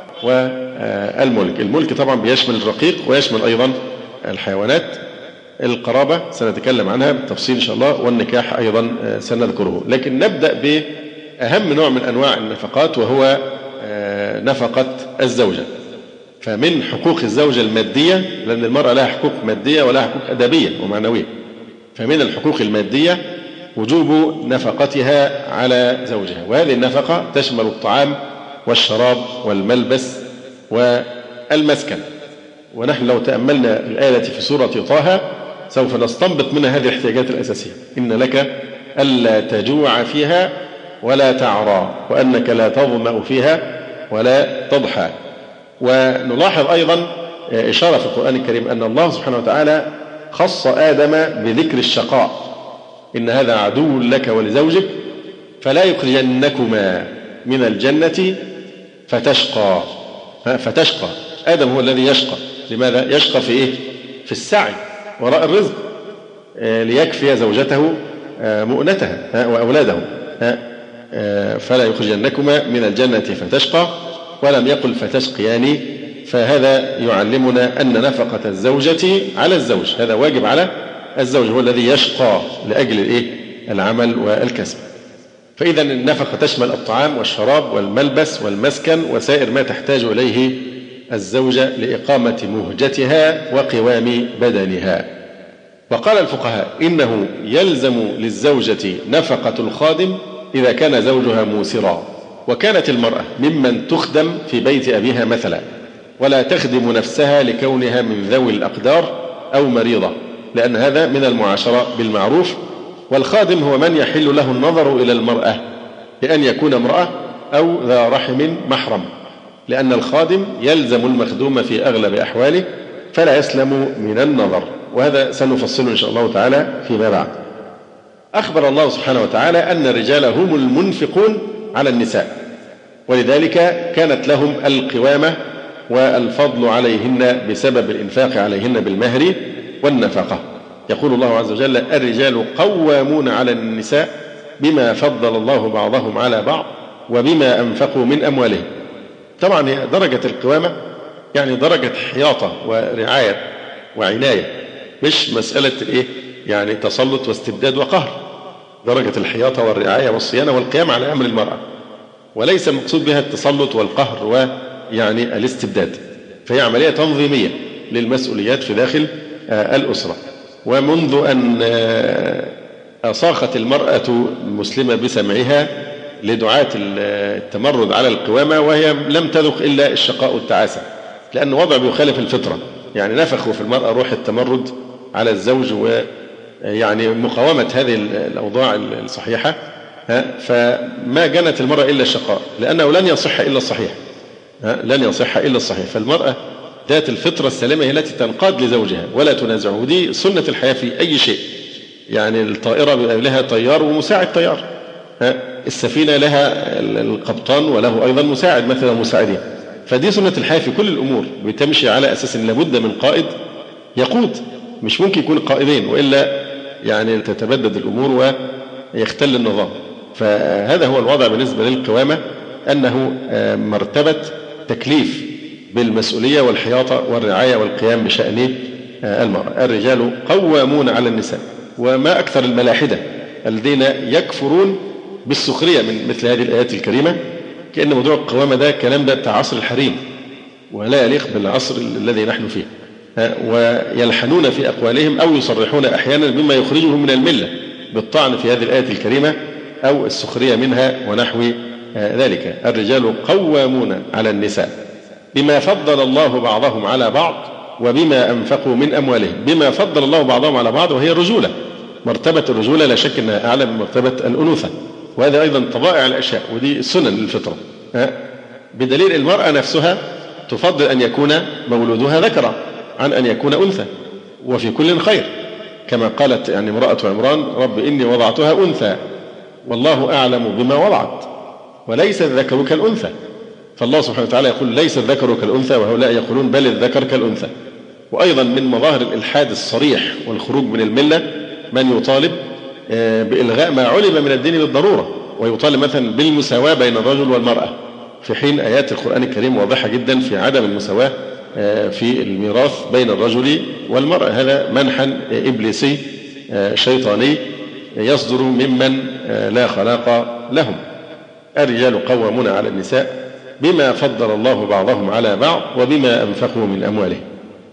والملك. الملك طبعا بيشمل الرقيق ويشمل أيضا الحيوانات. القرابة سنتكلم عنها بالتفصيل إن شاء الله، والنكاح أيضا سنذكره. لكن نبدأ بأهم نوع من أنواع النفقات، وهو نفقة الزوجة. فمن حقوق الزوجة المادية، لأن المرأة لها حقوق مادية ولها حقوق أدبية ومعنوية، فمن الحقوق المادية وجوب نفقتها على زوجها، وهذه النفقة تشمل الطعام والشراب والملبس والمسكن. ونحن لو تأملنا الآية التي في سورة طه سوف نستنبط منها هذه الاحتياجات الأساسية: إن لك ألا تجوع فيها ولا تعرى وأنك لا تظمأ فيها ولا تضحى. ونلاحظ أيضا إشارة في القرآن الكريم أن الله سبحانه وتعالى خص آدم بذكر الشقاء: إن هذا عدو لك ولزوجك فلا يخرجنكما من الجنة فتشقى. فتشقى، آدم هو الذي يشقى. لماذا يشقى؟ في إيه؟ في السعي وراء الرزق ليكفي زوجته مؤنتها وأولاده. فلا يخرجنكما من الجنة فتشقى، ولم يقل فتشقيان. فهذا يعلمنا أن نفقة الزوجة على الزوج، هذا واجب على الزوج، هو الذي يشقى لأجل العمل والكسب. فإذا النفقة تشمل الطعام والشراب والملبس والمسكن وسائر ما تحتاج إليه الزوجة لإقامة مهجتها وقوام بدنها. وقال الفقهاء: إنه يلزم للزوجة نفقة الخادم إذا كان زوجها موسرا، وكانت المرأة ممن تخدم في بيت أبيها مثلا، ولا تخدم نفسها لكونها من ذوي الأقدار أو مريضة، لأن هذا من المعاشرة بالمعروف. والخادم هو من يحل له النظر إلى المرأة بأن يكون امرأة أو ذا رحم محرم، لأن الخادم يلزم المخدوم في أغلب أحواله فلا يسلم من النظر، وهذا سنفصله إن شاء الله تعالى فيما بعد. أخبر الله سبحانه وتعالى أن الرجال هم المنفقون على النساء، ولذلك كانت لهم القوامة والفضل عليهن بسبب الإنفاق عليهن بالمهر والنفقة. يقول الله عز وجل: الرجال قوامون على النساء بما فضل الله بعضهم على بعض وبما أنفقوا من أموالهم. طبعا هي درجة القوامة يعني درجة حياطة ورعاية وعناية، مش مسألة يعني تسلط واستبداد وقهر. درجة الحياطة والرعاية والصيانة والقيام على أمر المرأة، وليس المقصود بها التسلط والقهر ويعني الاستبداد. فهي عملية تنظيمية للمسؤوليات في داخل الأسرة. ومنذ أن أصاخت المرأة المسلمة بسمعها لدعاة التمرد على القوامة، وهي لم تذق إلا الشقاء والتعاسة، لأن وضع بيخالف الفطرة. يعني نفخوا في المرأة روح التمرد على الزوج ويعني مقاومة هذه الأوضاع الصحيحة، فما جنت المرأة إلا الشقاء، لأنه لن يصح إلا الصحيح. لن يصح إلا الصحيح. فالمرأة ذات الفطرة السليمة هي التي تنقاد لزوجها ولا تنازعه، ودي سنة الحياة في أي شيء. يعني الطائرة بيبقى لها طيار ومساعد طيار، السفينة لها القبطان وله أيضا مساعد مثلا مساعدين. فدي سنة الحياة في كل الأمور، بتمشي على أساس أن لابد من قائد يقود، مش ممكن يكون قائدين وإلا يعني تتبدد الأمور ويختل النظام. فهذا هو الوضع بالنسبة للقوامة، أنه مرتبة تكليف بالمسؤولية والحياطة والرعاية والقيام بشأن المرأة. الرجال قوامون على النساء. وما أكثر الملاحدة الذين يكفرون بالسخرية من مثل هذه الآيات الكريمة، كأن موضوع القوامة ده كلام ده بتاع عصر الحريم ولا يليق بالعصر الذي نحن فيه، ويلحنون في أقوالهم أو يصرحون أحيانا بما يخرجهم من الملة بالطعن في هذه الآية الكريمة أو السخرية منها ونحو ذلك. الرجال قوامون على النساء بما فضل الله بعضهم على بعض وبما أنفقوا من أموالهم. بما فضل الله بعضهم على بعض، وهي الرجولة. مرتبة الرجولة لا شك أنها أعلى من مرتبة الأنوثة، وهذا أيضا طبائع الأشياء، ودي سنن الفطرة. بدليل المرأة نفسها تفضل أن يكون مولودها ذكرا عن أن يكون أنثى، وفي كل خير، كما قالت يعني امرأة عمران: رب إني وضعتها أنثى والله أعلم بما وضعت وليس الذكر كالأنثى. فالله سبحانه وتعالى يقول: ليس الذكر كالأنثى، وهؤلاء يقولون: بل الذكر كالأنثى. وأيضا من مظاهر الإلحاد الصريح والخروج من الملة من يطالب بإلغاء ما علم من الدين بالضرورة، ويطالب مثلا بالمساواة بين الرجل والمرأة، في حين آيات القرآن الكريم واضحة جدا في عدم المساواة في الميراث بين الرجل والمرأة. هذا منحا إبليسي شيطاني يصدر ممن لا خلاق لهم. الرجال قوامون على النساء بما فضل الله بعضهم على بعض وبما أنفقوا من أموالهم.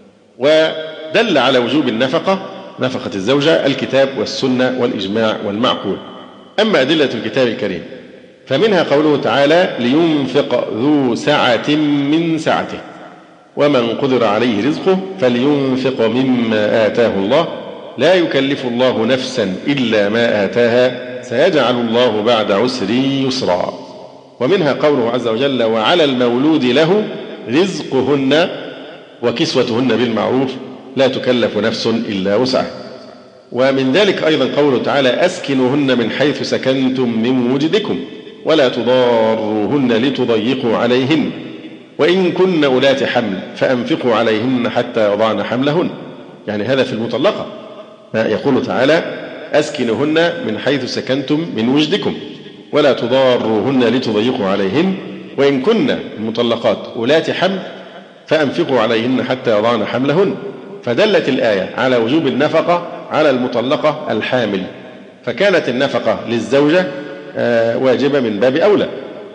ودل على وجوب النفقة، نفقة الزوجة، الكتاب والسنة والإجماع والمعقول. أما أدلة الكتاب الكريم فمنها قوله تعالى: لينفق ذو سعة من سعته ومن قدر عليه رزقه فلينفق مما آتاه الله لا يكلف الله نفسا إلا ما آتاها سيجعل الله بعد عسر يسرا. ومنها قوله عز وجل: وعلى المولود له رزقهن وكسوتهن بالمعروف لا تكلف نفس إلا وسعها. ومن ذلك أيضا قوله تعالى: أسكنوهن من حيث سكنتم من وجدكم ولا تضاروهن لتضيقوا عليهن وإن كن أولات حمل فأنفقوا عليهن حتى يضعن حملهن. يعني هذا في المطلقة. يقول تعالى: أسكنوهن من حيث سكنتم من وجدكم ولا تضاروهن لتضيقوا عليهن وإن كن المطلقات أولات حمل فأنفقوا عليهن حتى يضعن حملهن. فدلت الآية على وجوب النفقة على المطلقة الحامل، فكانت النفقة للزوجة واجبة من باب أولى.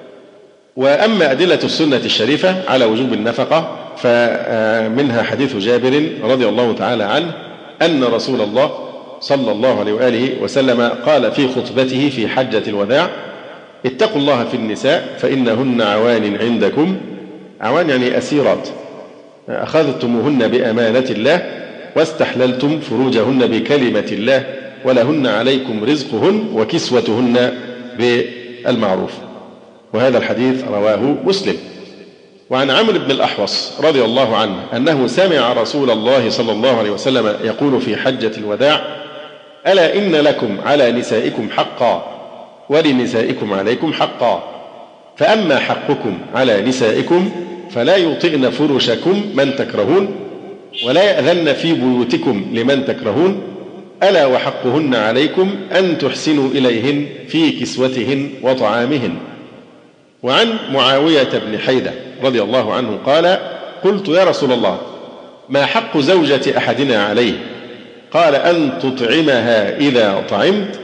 وأما أدلة السنة الشريفة على وجوب النفقة فمنها حديث جابر رضي الله تعالى عنه أن رسول الله صلى الله عليه وآله وسلم قال في خطبته في حجة الوداع: اتقوا الله في النساء فإنهن عوان عندكم. عوان يعني أسيرات، أخذتموهن بأمانة الله واستحللتم فروجهن بكلمة الله ولهن عليكم رزقهن وكسوتهن بالمعروف. وهذا الحديث رواه مسلم. وعن عمرو بن الأحوص رضي الله عنه أنه سمع رسول الله صلى الله عليه وسلم يقول في حجة الوداع: ألا إن لكم على نسائكم حقا ولنسائكم عليكم حقا، فأما حقكم على نسائكم فلا يطئن فرشكم من تكرهون ولا يأذن في بيوتكم لمن تكرهون، ألا وحقهن عليكم أن تحسنوا إليهن في كسوتهن وطعامهن. وعن معاوية بن حيدة رضي الله عنه قال: قلت يا رسول الله ما حق زوجة أحدنا عليه؟ قال: أن تطعمها إذا طعمت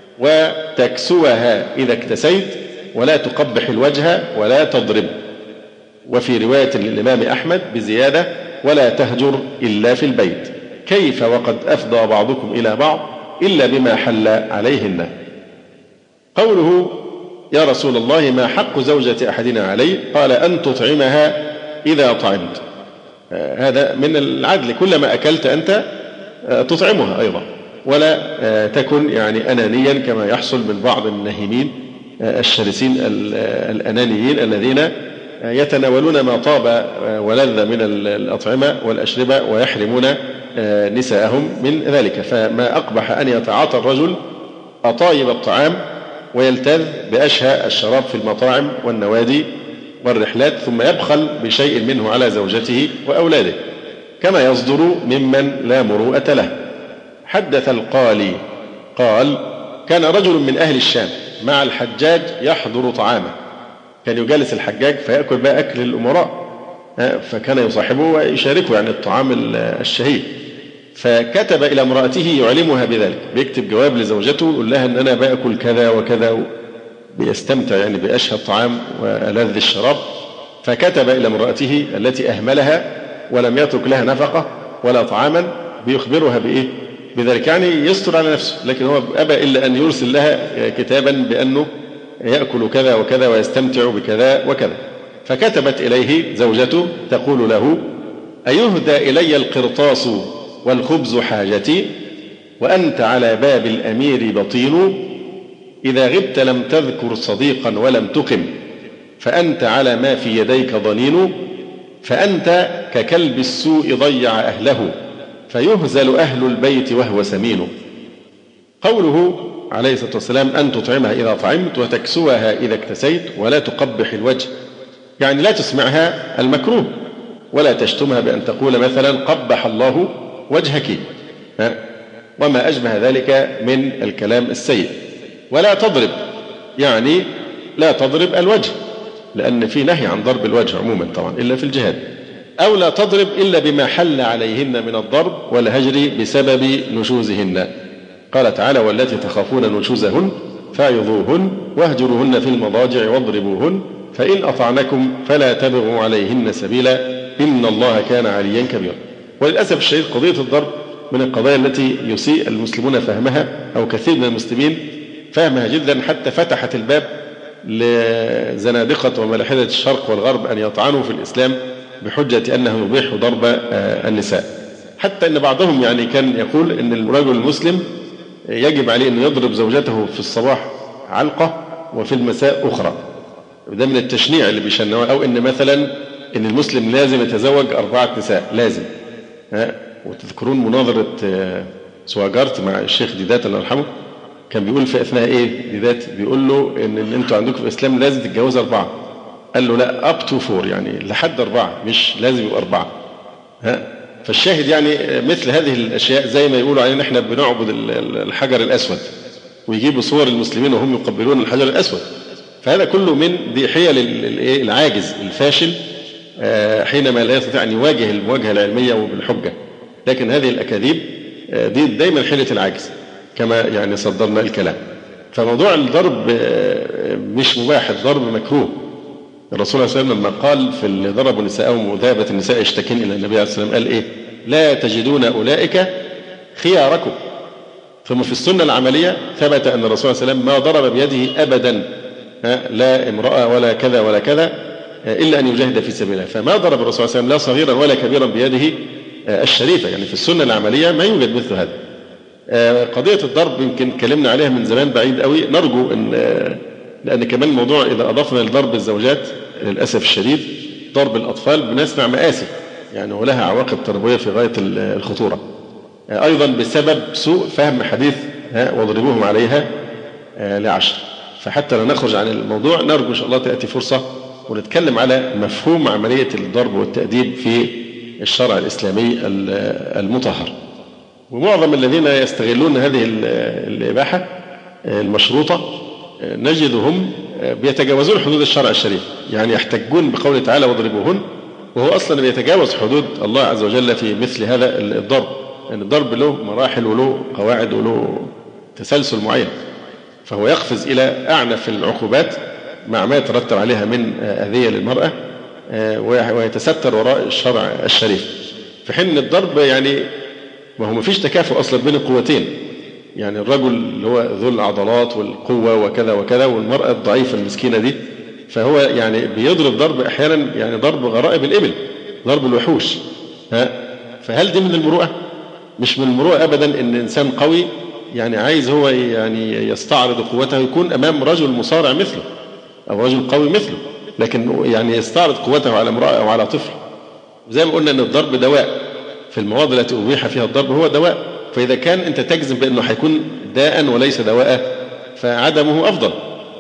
وتكسوها إذا اكتسيت ولا تقبح الوجه ولا تضرب. وفي رواية للإمام أحمد بزيادة: ولا تهجر إلا في البيت، كيف وقد أفضى بعضكم إلى بعض إلا بما حل عليهن. قوله يا رسول الله ما حق زوجة أحدنا عليه؟ قال: أن تطعمها إذا طعمت. هذا من العدل، كلما أكلت أنت تطعمها أيضا، ولا تكن يعني أنانيا كما يحصل من بعض الناهمين الشرسين الأنانيين الذين يتناولون ما طاب ولذ من الأطعمة والأشربة ويحرمون نساءهم من ذلك. فما أقبح أن يتعاطى الرجل أطايب الطعام ويلتذ بأشهى الشراب في المطاعم والنوادي والرحلات ثم يبخل بشيء منه على زوجته وأولاده كما يصدر ممن لا مروءة له. حدث القالي قال: كان رجل من أهل الشام مع الحجاج يحضر طعامه، كان يجالس الحجاج فيأكل بقى أكل الأمراء، فكان يصاحبه ويشاركه يعني الطعام الشهي، فكتب إلى امرأته يعلمها بذلك، بيكتب جواب لزوجته يقول لها أن أنا بأكل كذا وكذا، بيستمتع يعني بأشهى الطعام وألذ الشراب. فكتب إلى امرأته التي أهملها ولم يترك لها نفقة ولا طعاما بيخبرها بإيه؟ بذلك، يعني يستر على نفسه، لكن هو أبى إلا أن يرسل لها كتابا بأنه يأكل كذا وكذا ويستمتع بكذا وكذا. فكتبت إليه زوجته تقول له: أيهدى إلي القرطاس والخبز حاجتي وأنت على باب الأمير بطين، إذا غبت لم تذكر صديقا ولم تقم، فأنت على ما في يديك ضنين، فأنت ككلب السوء ضيع أهله، فيهزل أهل البيت وهو سمين. قوله عليه الصلاة والسلام: أن تطعمها إذا طعمت وتكسوها إذا اكتسيت ولا تقبح الوجه، يعني لا تسمعها المكروه ولا تشتمها بأن تقول مثلا قبح الله وجهك وما أشبه ذلك من الكلام السيء. ولا تضرب، يعني لا تضرب الوجه، لأن في نهي عن ضرب الوجه عموما طبعا إلا في الجهاد. أو لا تضرب إلا بما حل عليهن من الضرب والهجر بسبب نشوزهن. قال تعالى: والتي تخافون نشوزهن فعظوهن واهجروهن في المضاجع واضربوهن فإن أطعنكم فلا تبغوا عليهن سبيلا إن الله كان عليا كبيرا. وللأسف الشديد قضية الضرب من القضايا التي يسيء المسلمون فهمها، أو كثير من المسلمين فهمها جدا، حتى فتحت الباب لزنادقة وملاحدة الشرق والغرب أن يطعنوا في الإسلام بحجة أنه يبيح ضرب النساء. حتى أن بعضهم يعني كان يقول أن الرجل المسلم يجب عليه أن يضرب زوجته في الصباح علقة وفي المساء أخرى، ده من التشنيع اللي بيشنعوه. أو أن مثلا أن المسلم لازم يتزوج 4 نساء لازم. وتذكرون مناظرة سواجارت مع الشيخ ديدات الله يرحمه، كان بيقول في أثناء إيه ديدات، بيقول له إن أنتوا عندكم في الإسلام لازم تتجوزوا 4، قال له لا up to 4، يعني لحد 4، مش لازم يبقى 4. فالشاهد يعني مثل هذه الأشياء زي ما يقولوا علينا إحنا بنعبد الحجر الأسود، ويجيبوا صور المسلمين وهم يقبلون الحجر الأسود. فهذا كله من دي حيل العاجز الفاشل حينما لا يستطيع أن يواجه المواجهة العلمية وبالحجة. لكن هذه الأكاذيب دي دايما حيلة العاجز كما يعني صدرنا الكلام. فموضوع الضرب مش مباح، الضرب مكروه. الرسول صلى الله عليه وسلم لما قال في اللي ضربوا نساءهم وذهبت النساء يشتكين إلى النبي عليه الصلاة والسلام قال إيه؟ لا تجدون أولئك خياركم. ثم في السنة العملية ثبت أن الرسول صلى الله عليه وسلم ما ضرب بيده أبدا لا امرأة ولا كذا ولا كذا إلا أن يجاهد في سبيل الله. فما ضرب الرسول صلى الله عليه وسلم لا صغيرا ولا كبيرا بيده الشريفة، يعني في السنة العملية ما يوجد مثل هذا. قضية الضرب يمكن اتكلمنا عليها من زمان بعيد قوي، نرجو أن لأن كمان الموضوع إذا أضفنا لضرب الزوجات للأسف الشديد ضرب الأطفال بنسمع مآسي، يعني ولها عواقب تربوية في غاية الخطورة، أيضا بسبب سوء فهم حديث واضربوهم عليها ل10. فحتى لا نخرج عن الموضوع نرجو إن شاء الله تأتي فرصة ونتكلم على مفهوم عملية الضرب والتأديب في الشرع الإسلامي المطهر. ومعظم الذين يستغلون هذه الإباحة المشروطة نجدهم بيتجاوزون حدود الشرع الشريف، يعني يحتجون بقوله تعالى واضربوهن، وهو أصلا بيتجاوز حدود الله عز وجل في مثل هذا الضرب، يعني الضرب له مراحل وله قواعد وله تسلسل معين، فهو يقفز إلى أعنف العقوبات مع ما يترتب عليها من أذية للمرأة ويتستر وراء الشرع الشريف. في حين الضرب يعني ما هو مفيش تكافؤ أصلا بين القوتين، يعني الرجل اللي هو ذو العضلات والقوة وكذا وكذا، والمرأة الضعيفة المسكينة دي، فهو يعني بيضرب ضرب أحيانا يعني ضرب غرائب الإبل، ضرب الوحوش. فهل دي من المروءة؟ مش من المروءة أبدا إن إنسان قوي يعني عايز هو يعني يستعرض قوته، يكون أمام رجل مصارع مثله أو رجل قوي مثله، لكن يعني يستعرض قوته على امرأة أو على طفل. زي ما قلنا أن الضرب دواء، في المواضع التي أبيح فيها الضرب هو دواء، فإذا كان أنت تجزم بأنه هيكون داء وليس دواء فعدمه أفضل.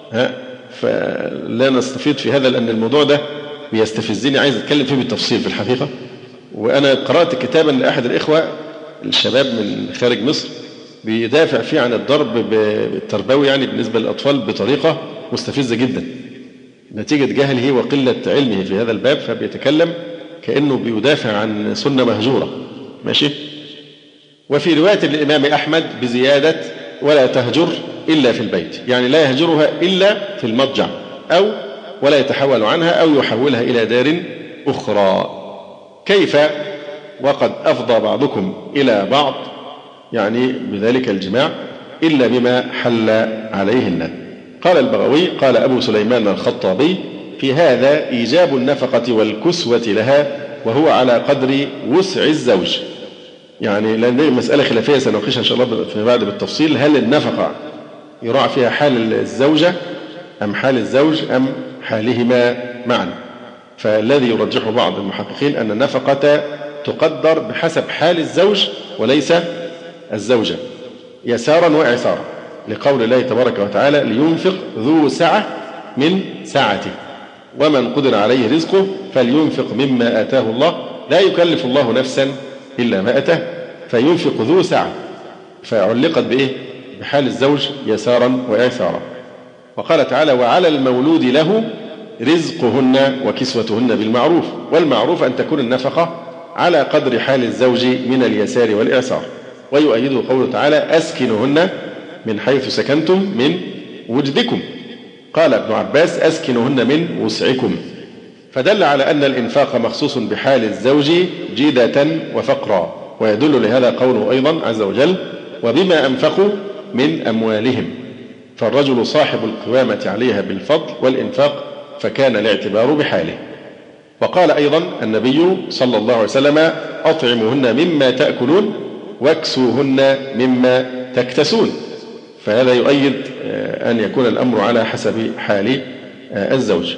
فلا نستفيد في هذا لأن الموضوع ده بيستفزني، عايز أتكلم فيه بالتفصيل في الحقيقة. وأنا قرأت كتابا لأحد الإخوة الشباب من خارج مصر بيدافع فيه عن الضرب بالتربوي يعني بالنسبة للأطفال بطريقة مستفزة جدا نتيجة جهله وقلة علمه في هذا الباب، فبيتكلم كأنه بيدافع عن سنة مهجورة. ماشي. وفي رواية الإمام أحمد بزيادة ولا تهجر إلا في البيت، يعني لا يهجرها إلا في المضجع، أو ولا يتحول عنها أو يحولها إلى دار أخرى. كيف وقد أفضى بعضكم إلى بعض، يعني بذلك الجماع، إلا بما حل عليهن. قال البغوي قال أبو سليمان الخطابي في هذا إيجاب النفقة والكسوة لها وهو على قدر وسع الزوج. يعني لأن مسألة خلافية سنناقشها إن شاء الله فيما بعد بالتفصيل، هل النفقة يراعى فيها حال الزوجة أم حال الزوج أم حالهما معا؟ فالذي يرجحه بعض المحققين أن النفقة تقدر بحسب حال الزوج وليس الزوجة، يسارا وإعسارا، لقول الله تبارك وتعالى لينفق ذو سعة من سعته ومن قدر عليه رزقه فلينفق مما آتاه الله لا يكلف الله نفسا إلا ما آتاه، فينفق ذو سعة، فعلقت بإيه؟ بحال الزوج يسارا وإعسارا. وقال تعالى وعلى المولود له رزقهن وكسوتهن بالمعروف، والمعروف أن تكون النفقة على قدر حال الزوج من اليسار والإعسار. ويؤيده قوله تعالى أسكنهن من حيث سكنتم من وجدكم. قال ابن عباس أسكنهن من وسعكم، فدل على أن الإنفاق مخصوص بحال الزوج جيدة وفقرا. ويدل لهذا قوله أيضا عز وجل وبما أنفقوا من أموالهم، فالرجل صاحب القوامة عليها بالفضل والإنفاق، فكان الاعتبار بحاله. وقال أيضا النبي صلى الله عليه وسلم أطعموهن مما تأكلون واكسوهن مما تكتسون، فهذا يؤيد أن يكون الأمر على حسب حال الزوج.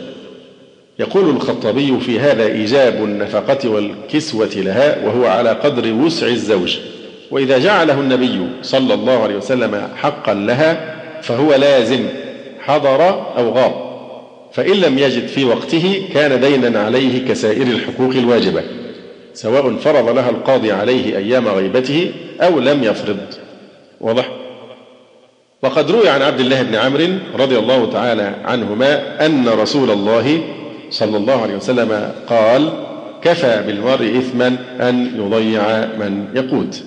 يقول الخطابي في هذا إيجاب النفقة والكسوة لها وهو على قدر وسع الزوج، وإذا جعله النبي صلى الله عليه وسلم حقا لها فهو لازم حضر أو غاب، فإن لم يجد في وقته كان دينا عليه كسائر الحقوق الواجبة، سواء فرض لها القاضي عليه أيام غيبته أو لم يفرض. واضح؟ وقد روي عن عبد الله بن عمرو رضي الله تعالى عنهما أن رسول الله صلى الله عليه وسلم قال كفى بالمرء إثما أن يضيع من يقوت.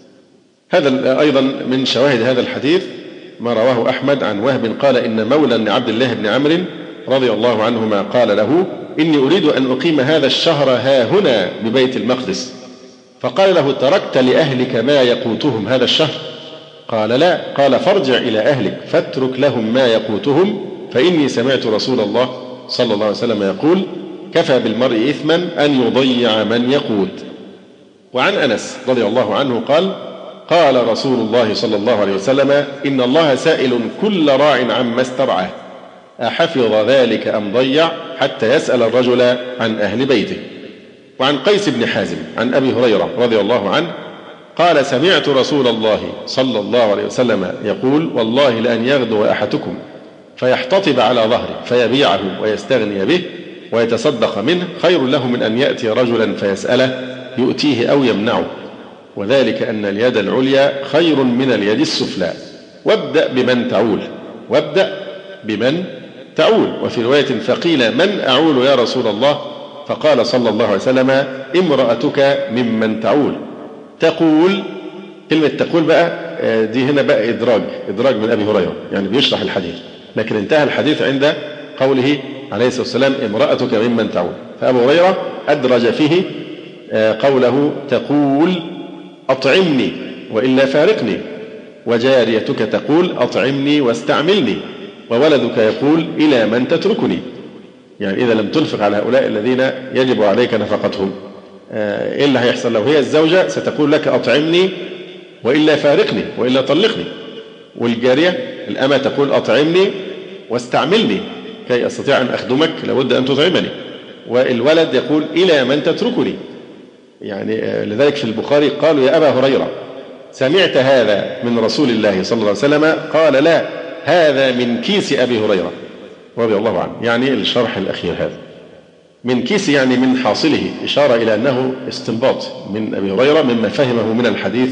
هذا أيضا من شواهد هذا الحديث ما رواه أحمد عن وهب قال إن مولى لعبد الله بن عمرو رضي الله عنهما قال له إني أريد أن أقيم هذا الشهر هاهنا ببيت المقدس، فقال له تركت لأهلك ما يقوتهم هذا الشهر؟ قال لا. قال فارجع إلى أهلك فاترك لهم ما يقوتهم، فإني سمعت رسول الله صلى الله عليه وسلم يقول كفى بالمرء إثما أن يضيع من يقوت. وعن أنس رضي الله عنه قال قال رسول الله صلى الله عليه وسلم إن الله سائل كل راع عما استرعاه أحفظ ذلك أم ضيع حتى يسأل الرجل عن أهل بيته. وعن قيس بن حازم عن أبي هريرة رضي الله عنه قال سمعت رسول الله صلى الله عليه وسلم يقول والله لأن يغدو أحدكم فيحتطب على ظهره فيبيعه ويستغني به ويتصدق منه خير له من أن يأتي رجلا فيسأله يؤتيه أو يمنعه، وذلك أن اليد العليا خير من اليد السفلى. وابدأ بمن تعول، وابدأ بمن تعول. وفي رواية فقيل من أعول يا رسول الله؟ فقال صلى الله عليه وسلم امرأتك ممن تعول. تقول، كلمة تقول بقى دي هنا بقى إدراج من أبي هريرة، يعني بيشرح الحديث، لكن انتهى الحديث عند قوله عليه الصلاة والسلام امرأتك ممن تعول، فأبو هريرة أدرج فيه قوله تقول أطعمني وإلا فارقني، وجاريتك تقول أطعمني واستعملني، وولدك يقول إلى من تتركني. يعني إذا لم تنفق على هؤلاء الذين يجب عليك نفقتهم إيه اللي هيحصل؟ لو هي الزوجة ستقول لك أطعمني وإلا فارقني وإلا طلقني، والجارية الأمة تقول أطعمني واستعملني، كي أستطيع أن أخدمك لابد أن تطعمني. والولد يقول إلى من تتركني؟ يعني لذلك في البخاري قالوا يا أبا هريرة سمعت هذا من رسول الله صلى الله عليه وسلم؟ قال لا، هذا من كيس أبي هريرة رضي الله عنه. يعني الشرح الأخير هذا من كيس يعني من حاصله، إشارة إلى أنه استنباط من أبي هريرة مما فهمه من الحديث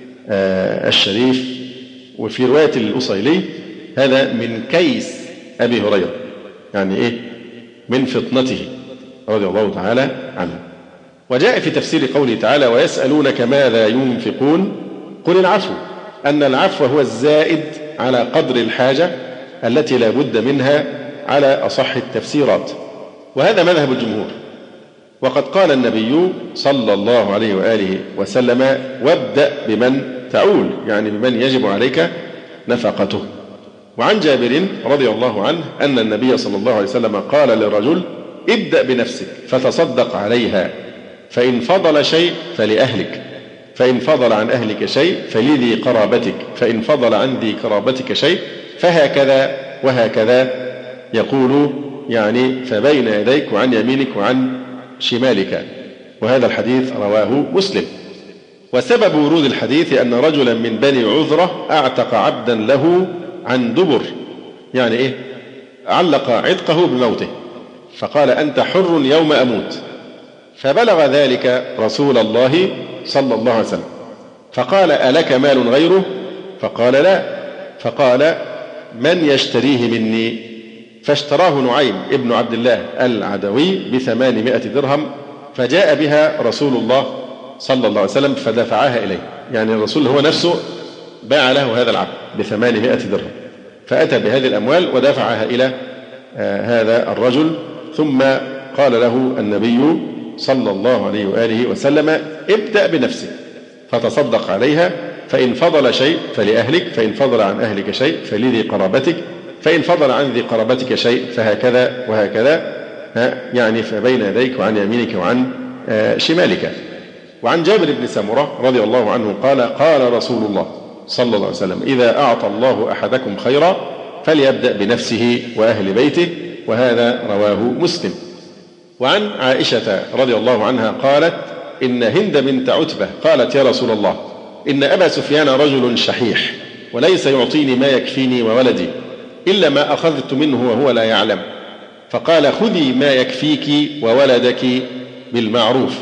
الشريف. وفي رواية الأصيلي هذا من كيس أبي هريرة، يعني إيه؟ من فطنته رضي الله تعالى عنه. وجاء في تفسير قوله تعالى ويسألونك ماذا ينفقون قل العفو، أن العفو هو الزائد على قدر الحاجة التي لا بد منها على أصح التفسيرات، وهذا مذهب الجمهور. وقد قال النبي صلى الله عليه وآله وسلم وابدأ بمن تعول، يعني بمن يجب عليك نفقته. وعن جابر رضي الله عنه أن النبي صلى الله عليه وسلم قال للرجل ابدأ بنفسك فتصدق عليها، فإن فضل شيء فلأهلك، فإن فضل عن أهلك شيء فلذي قرابتك، فإن فضل عن ذي قرابتك شيء، فهكذا وهكذا يقول، يعني فبين يديك وعن يمينك وعن شمالك. وهذا الحديث رواه مسلم. وسبب ورود الحديث أن رجلا من بني عذرة أعتق عبدا له عن دبر، يعني إيه؟ علق عتقه بموته فقال أنت حر يوم أموت، فبلغ ذلك رسول الله صلى الله عليه وسلم فقال ألك مال غيره؟ فقال لا، فقال من يشتريه مني؟ فاشتراه نعيم ابن عبد الله العدوي ب800 درهم، فجاء بها رسول الله صلى الله عليه وسلم فدفعها إليه، يعني الرسول هو نفسه باع له هذا العبد ب800 درهم، فأتى بهذه الأموال ودفعها إلى هذا الرجل. ثم قال له النبي صلى الله عليه وآله وسلم ابدأ بنفسك فتصدق عليها، فإن فضل شيء فلأهلك، فإن فضل عن أهلك شيء فلذي قرابتك، فإن فضل عن ذي قرابتك شيء فهكذا وهكذا، يعني فبين يديك وعن يمينك وعن شمالك. وعن جابر بن سمرة رضي الله عنه قال قال رسول الله صلى الله عليه وسلم إذا أعطى الله أحدكم خيرا فليبدأ بنفسه وأهل بيته، وهذا رواه مسلم. وعن عائشة رضي الله عنها قالت إن هند بنت عتبة قالت يا رسول الله إن أبا سفيان رجل شحيح وليس يعطيني ما يكفيني وولدي إلا ما أخذت منه وهو لا يعلم، فقال خذي ما يكفيك وولدك بالمعروف.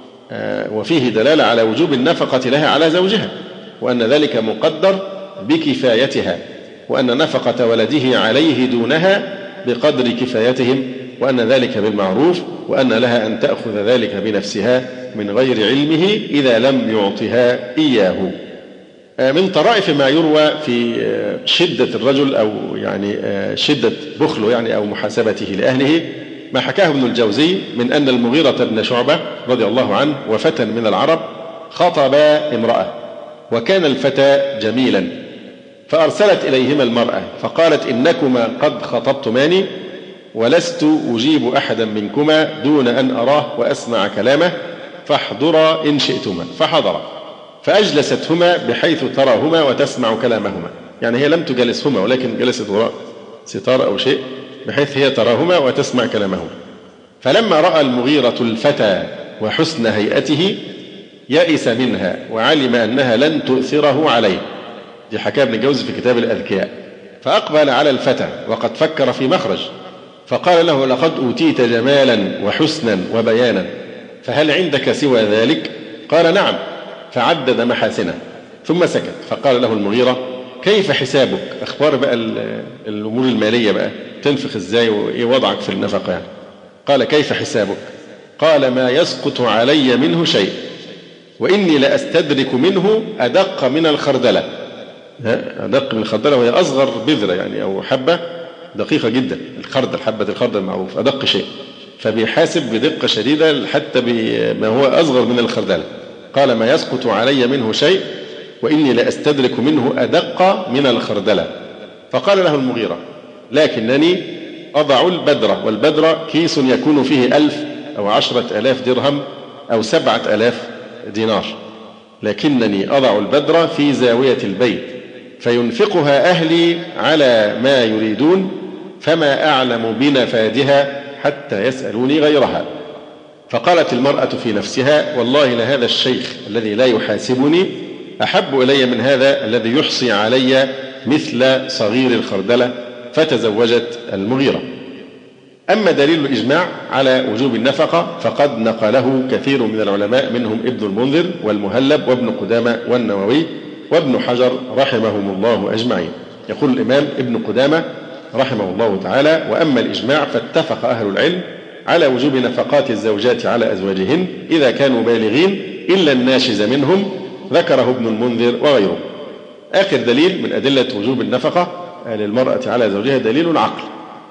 وفيه دلالة على وجوب النفقة لها على زوجها، وأن ذلك مقدر بكفايتها، وأن نفقة ولده عليه دونها بقدر كفايتهم، وأن ذلك بالمعروف، وأن لها أن تأخذ ذلك بنفسها من غير علمه إذا لم يعطها إياه. من طرائف ما يروى في شدة الرجل أو يعني شدة بخله يعني أو محاسبته لأهله ما حكاه ابن الجوزي من أن المغيرة بن شعبة رضي الله عنه وفتى من العرب خطب امرأة، وكان الفتى جميلا، فأرسلت إليهما المرأة فقالت إنكما قد خطبتماني ولست أجيب أحدا منكما دون أن أراه وأسمع كلامه، فاحضرا إن شئتما. فحضر فأجلستهما بحيث تراهما وتسمع كلامهما، يعني هي لم تجلسهما ولكن جلست وراء ستار أو شيء بحيث هي تراهما وتسمع كلامهما. فلما رأى المغيرة الفتى وحسن هيئته يئس منها وعلم أنها لن تؤثره عليه، دي حكاه ابن الجوزي في كتاب الأذكياء. فأقبل على الفتى وقد فكر في مخرج، فقال له لقد أوتيت جمالا وحسنا وبيانا، فهل عندك سوى ذلك؟ قال نعم، فعدد محاسنه ثم سكت. فقال له المغيرة كيف حسابك؟ أخبار بقى الأمور المالية بقى تنفق إزاي وإيه وضعك في النفقة يعني. قال كيف حسابك؟ قال ما يسقط علي منه شيء وإني لأستدرك منه أدق من الخردلة. أدق من الخردلة وهي أصغر بذرة يعني أو حبة دقيقة جدا، الخردل حبة الخردل المعروف أدق شيء، فبيحاسب بدقة شديدة حتى بما هو أصغر من الخردلة. قال ما يسقط علي منه شيء وإني لأستدرك منه أدق من الخردلة. فقال له المغيرة لكنني أضع البدرة، والبدرة كيس يكون فيه 1000 أو 10,000 درهم أو 7,000 دينار، لكنني أضع البدرة في زاوية البيت فينفقها أهلي على ما يريدون فما أعلم بنفادها حتى يسألوني غيرها. فقالت المرأة في نفسها: والله لهذا الشيخ الذي لا يحاسبني أحب إلي من هذا الذي يحصي علي مثل صغير الخردلة. فتزوجت المغيرة. أما دليل الإجماع على وجوب النفقة فقد نقله كثير من العلماء، منهم ابن المنذر والمهلب وابن قدامة والنووي وابن حجر رحمهم الله أجمعين. يقول الإمام ابن قدامة رحمه الله تعالى: وأما الإجماع فاتفق أهل العلم على وجوب نفقات الزوجات على أزواجهن إذا كانوا بالغين إلا الناشز منهم، ذكره ابن المنذر وغيره. آخر دليل من أدلة وجوب النفقة للمرأة على زوجها دليل العقل،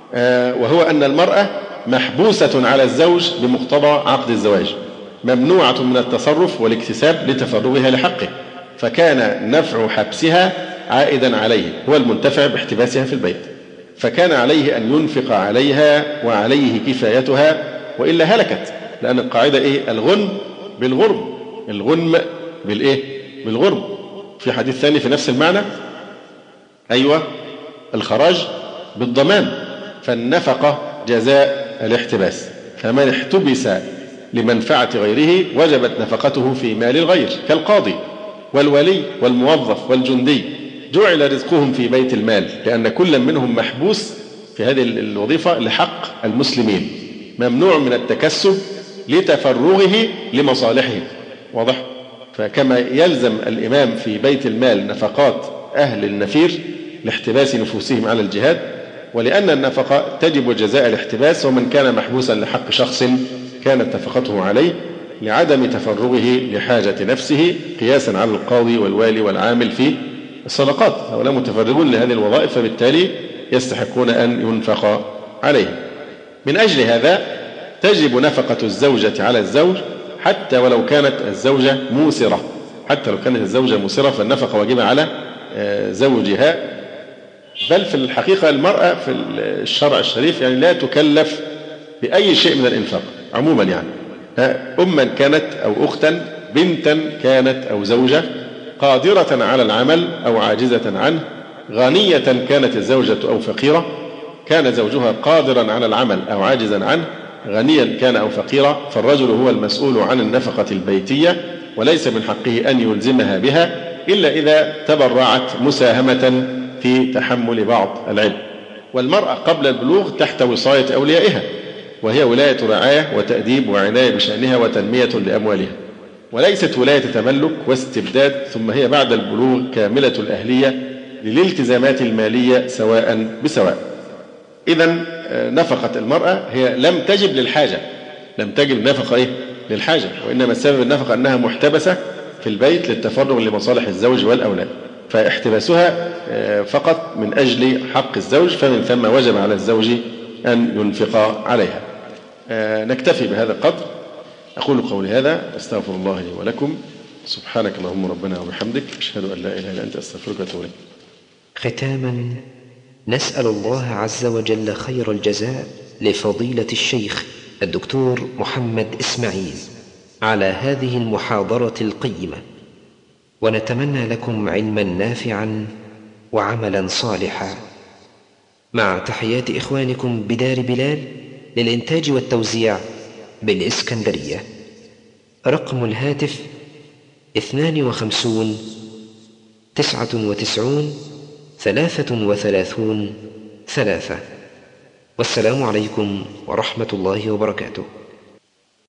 وهو أن المرأة محبوسة على الزوج بمقتضى عقد الزواج، ممنوعة من التصرف والاكتساب لتفرغها لحقه، فكان نفع حبسها عائدا عليه، هو المنتفع باحتباسها في البيت، فكان عليه أن ينفق عليها وعليه كفايتها، وإلا هلكت. لأن القاعدة إيه؟ الغنم بالغرم، الغنم بالإيه؟ بالغرم. في حديث ثاني في نفس المعنى: أيوة، الخراج بالضمان. فالنفقة جزاء الاحتباس، فمن احتبس لمنفعة غيره وجبت نفقته في مال الغير، كالقاضي والولي والموظف والجندي، جعل رزقهم في بيت المال، لأن كل منهم محبوس في هذه الوظيفة لحق المسلمين، ممنوع من التكسب لتفرغه لمصالحه. واضح؟ فكما يلزم الإمام في بيت المال نفقات أهل النفير لاحتباس نفوسهم على الجهاد، ولأن النفقة تجب جزاء الاحتباس، ومن كان محبوسا لحق شخص كانت نفقته عليه لعدم تفرغه لحاجة نفسه، قياسا على القاضي والوالي والعامل في الصدقات، هؤلاء متفرغون لهذه الوظائف، فبالتالي يستحقون أن ينفق عليهم. من أجل هذا تجب نفقة الزوجة على الزوج حتى ولو كانت الزوجة موسرة، حتى لو كانت الزوجة موسرة فالنفقة واجبة على زوجها. بل في الحقيقة المرأة في الشرع الشريف يعني لا تكلف بأي شيء من الإنفاق عموما، يعني أما كانت أو أختا، بنتا كانت أو زوجة، قادرة على العمل أو عاجزة عنه، غنية كانت الزوجة أو فقيرة، كان زوجها قادرا على العمل أو عاجزا عنه، غنيا كان أو فقيرا، فالرجل هو المسؤول عن النفقة البيتية، وليس من حقه أن يلزمها بها إلا إذا تبرعت مساهمة في تحمل بعض العبء. والمرأة قبل البلوغ تحت وصاية أوليائها، وهي ولاية رعاية وتأديب وعناية بشأنها وتنمية لأموالها، وليست ولاية تملك واستبداد، ثم هي بعد البلوغ كاملة الأهلية للالتزامات المالية سواء بسواء. إذن نفقة المرأة هي لم تجب للحاجة، لم تجب النفقة إيه؟ للحاجة، وإنما السبب النفقة أنها محتبسة في البيت للتفرغ لمصالح الزوج والأولاد، فاحتباسها فقط من أجل حق الزوج، فمن ثم وجب على الزوج أن ينفق عليها. نكتفي بهذا القدر. أقول قولي هذا، أستغفر الله لي ولكم، سبحانك اللهم ربنا وبحمدك، أشهد أن لا إله إلا أنت، أستغفرك وأتوب إليك. ختاما، نسأل الله عز وجل خير الجزاء لفضيلة الشيخ الدكتور محمد إسماعيل على هذه المحاضرة القيمة، ونتمنى لكم علما نافعا وعملا صالحا، مع تحيات إخوانكم بدار بلال للإنتاج والتوزيع بالإسكندرية. رقم الهاتف 52 99 33 3. والسلام عليكم ورحمة الله وبركاته.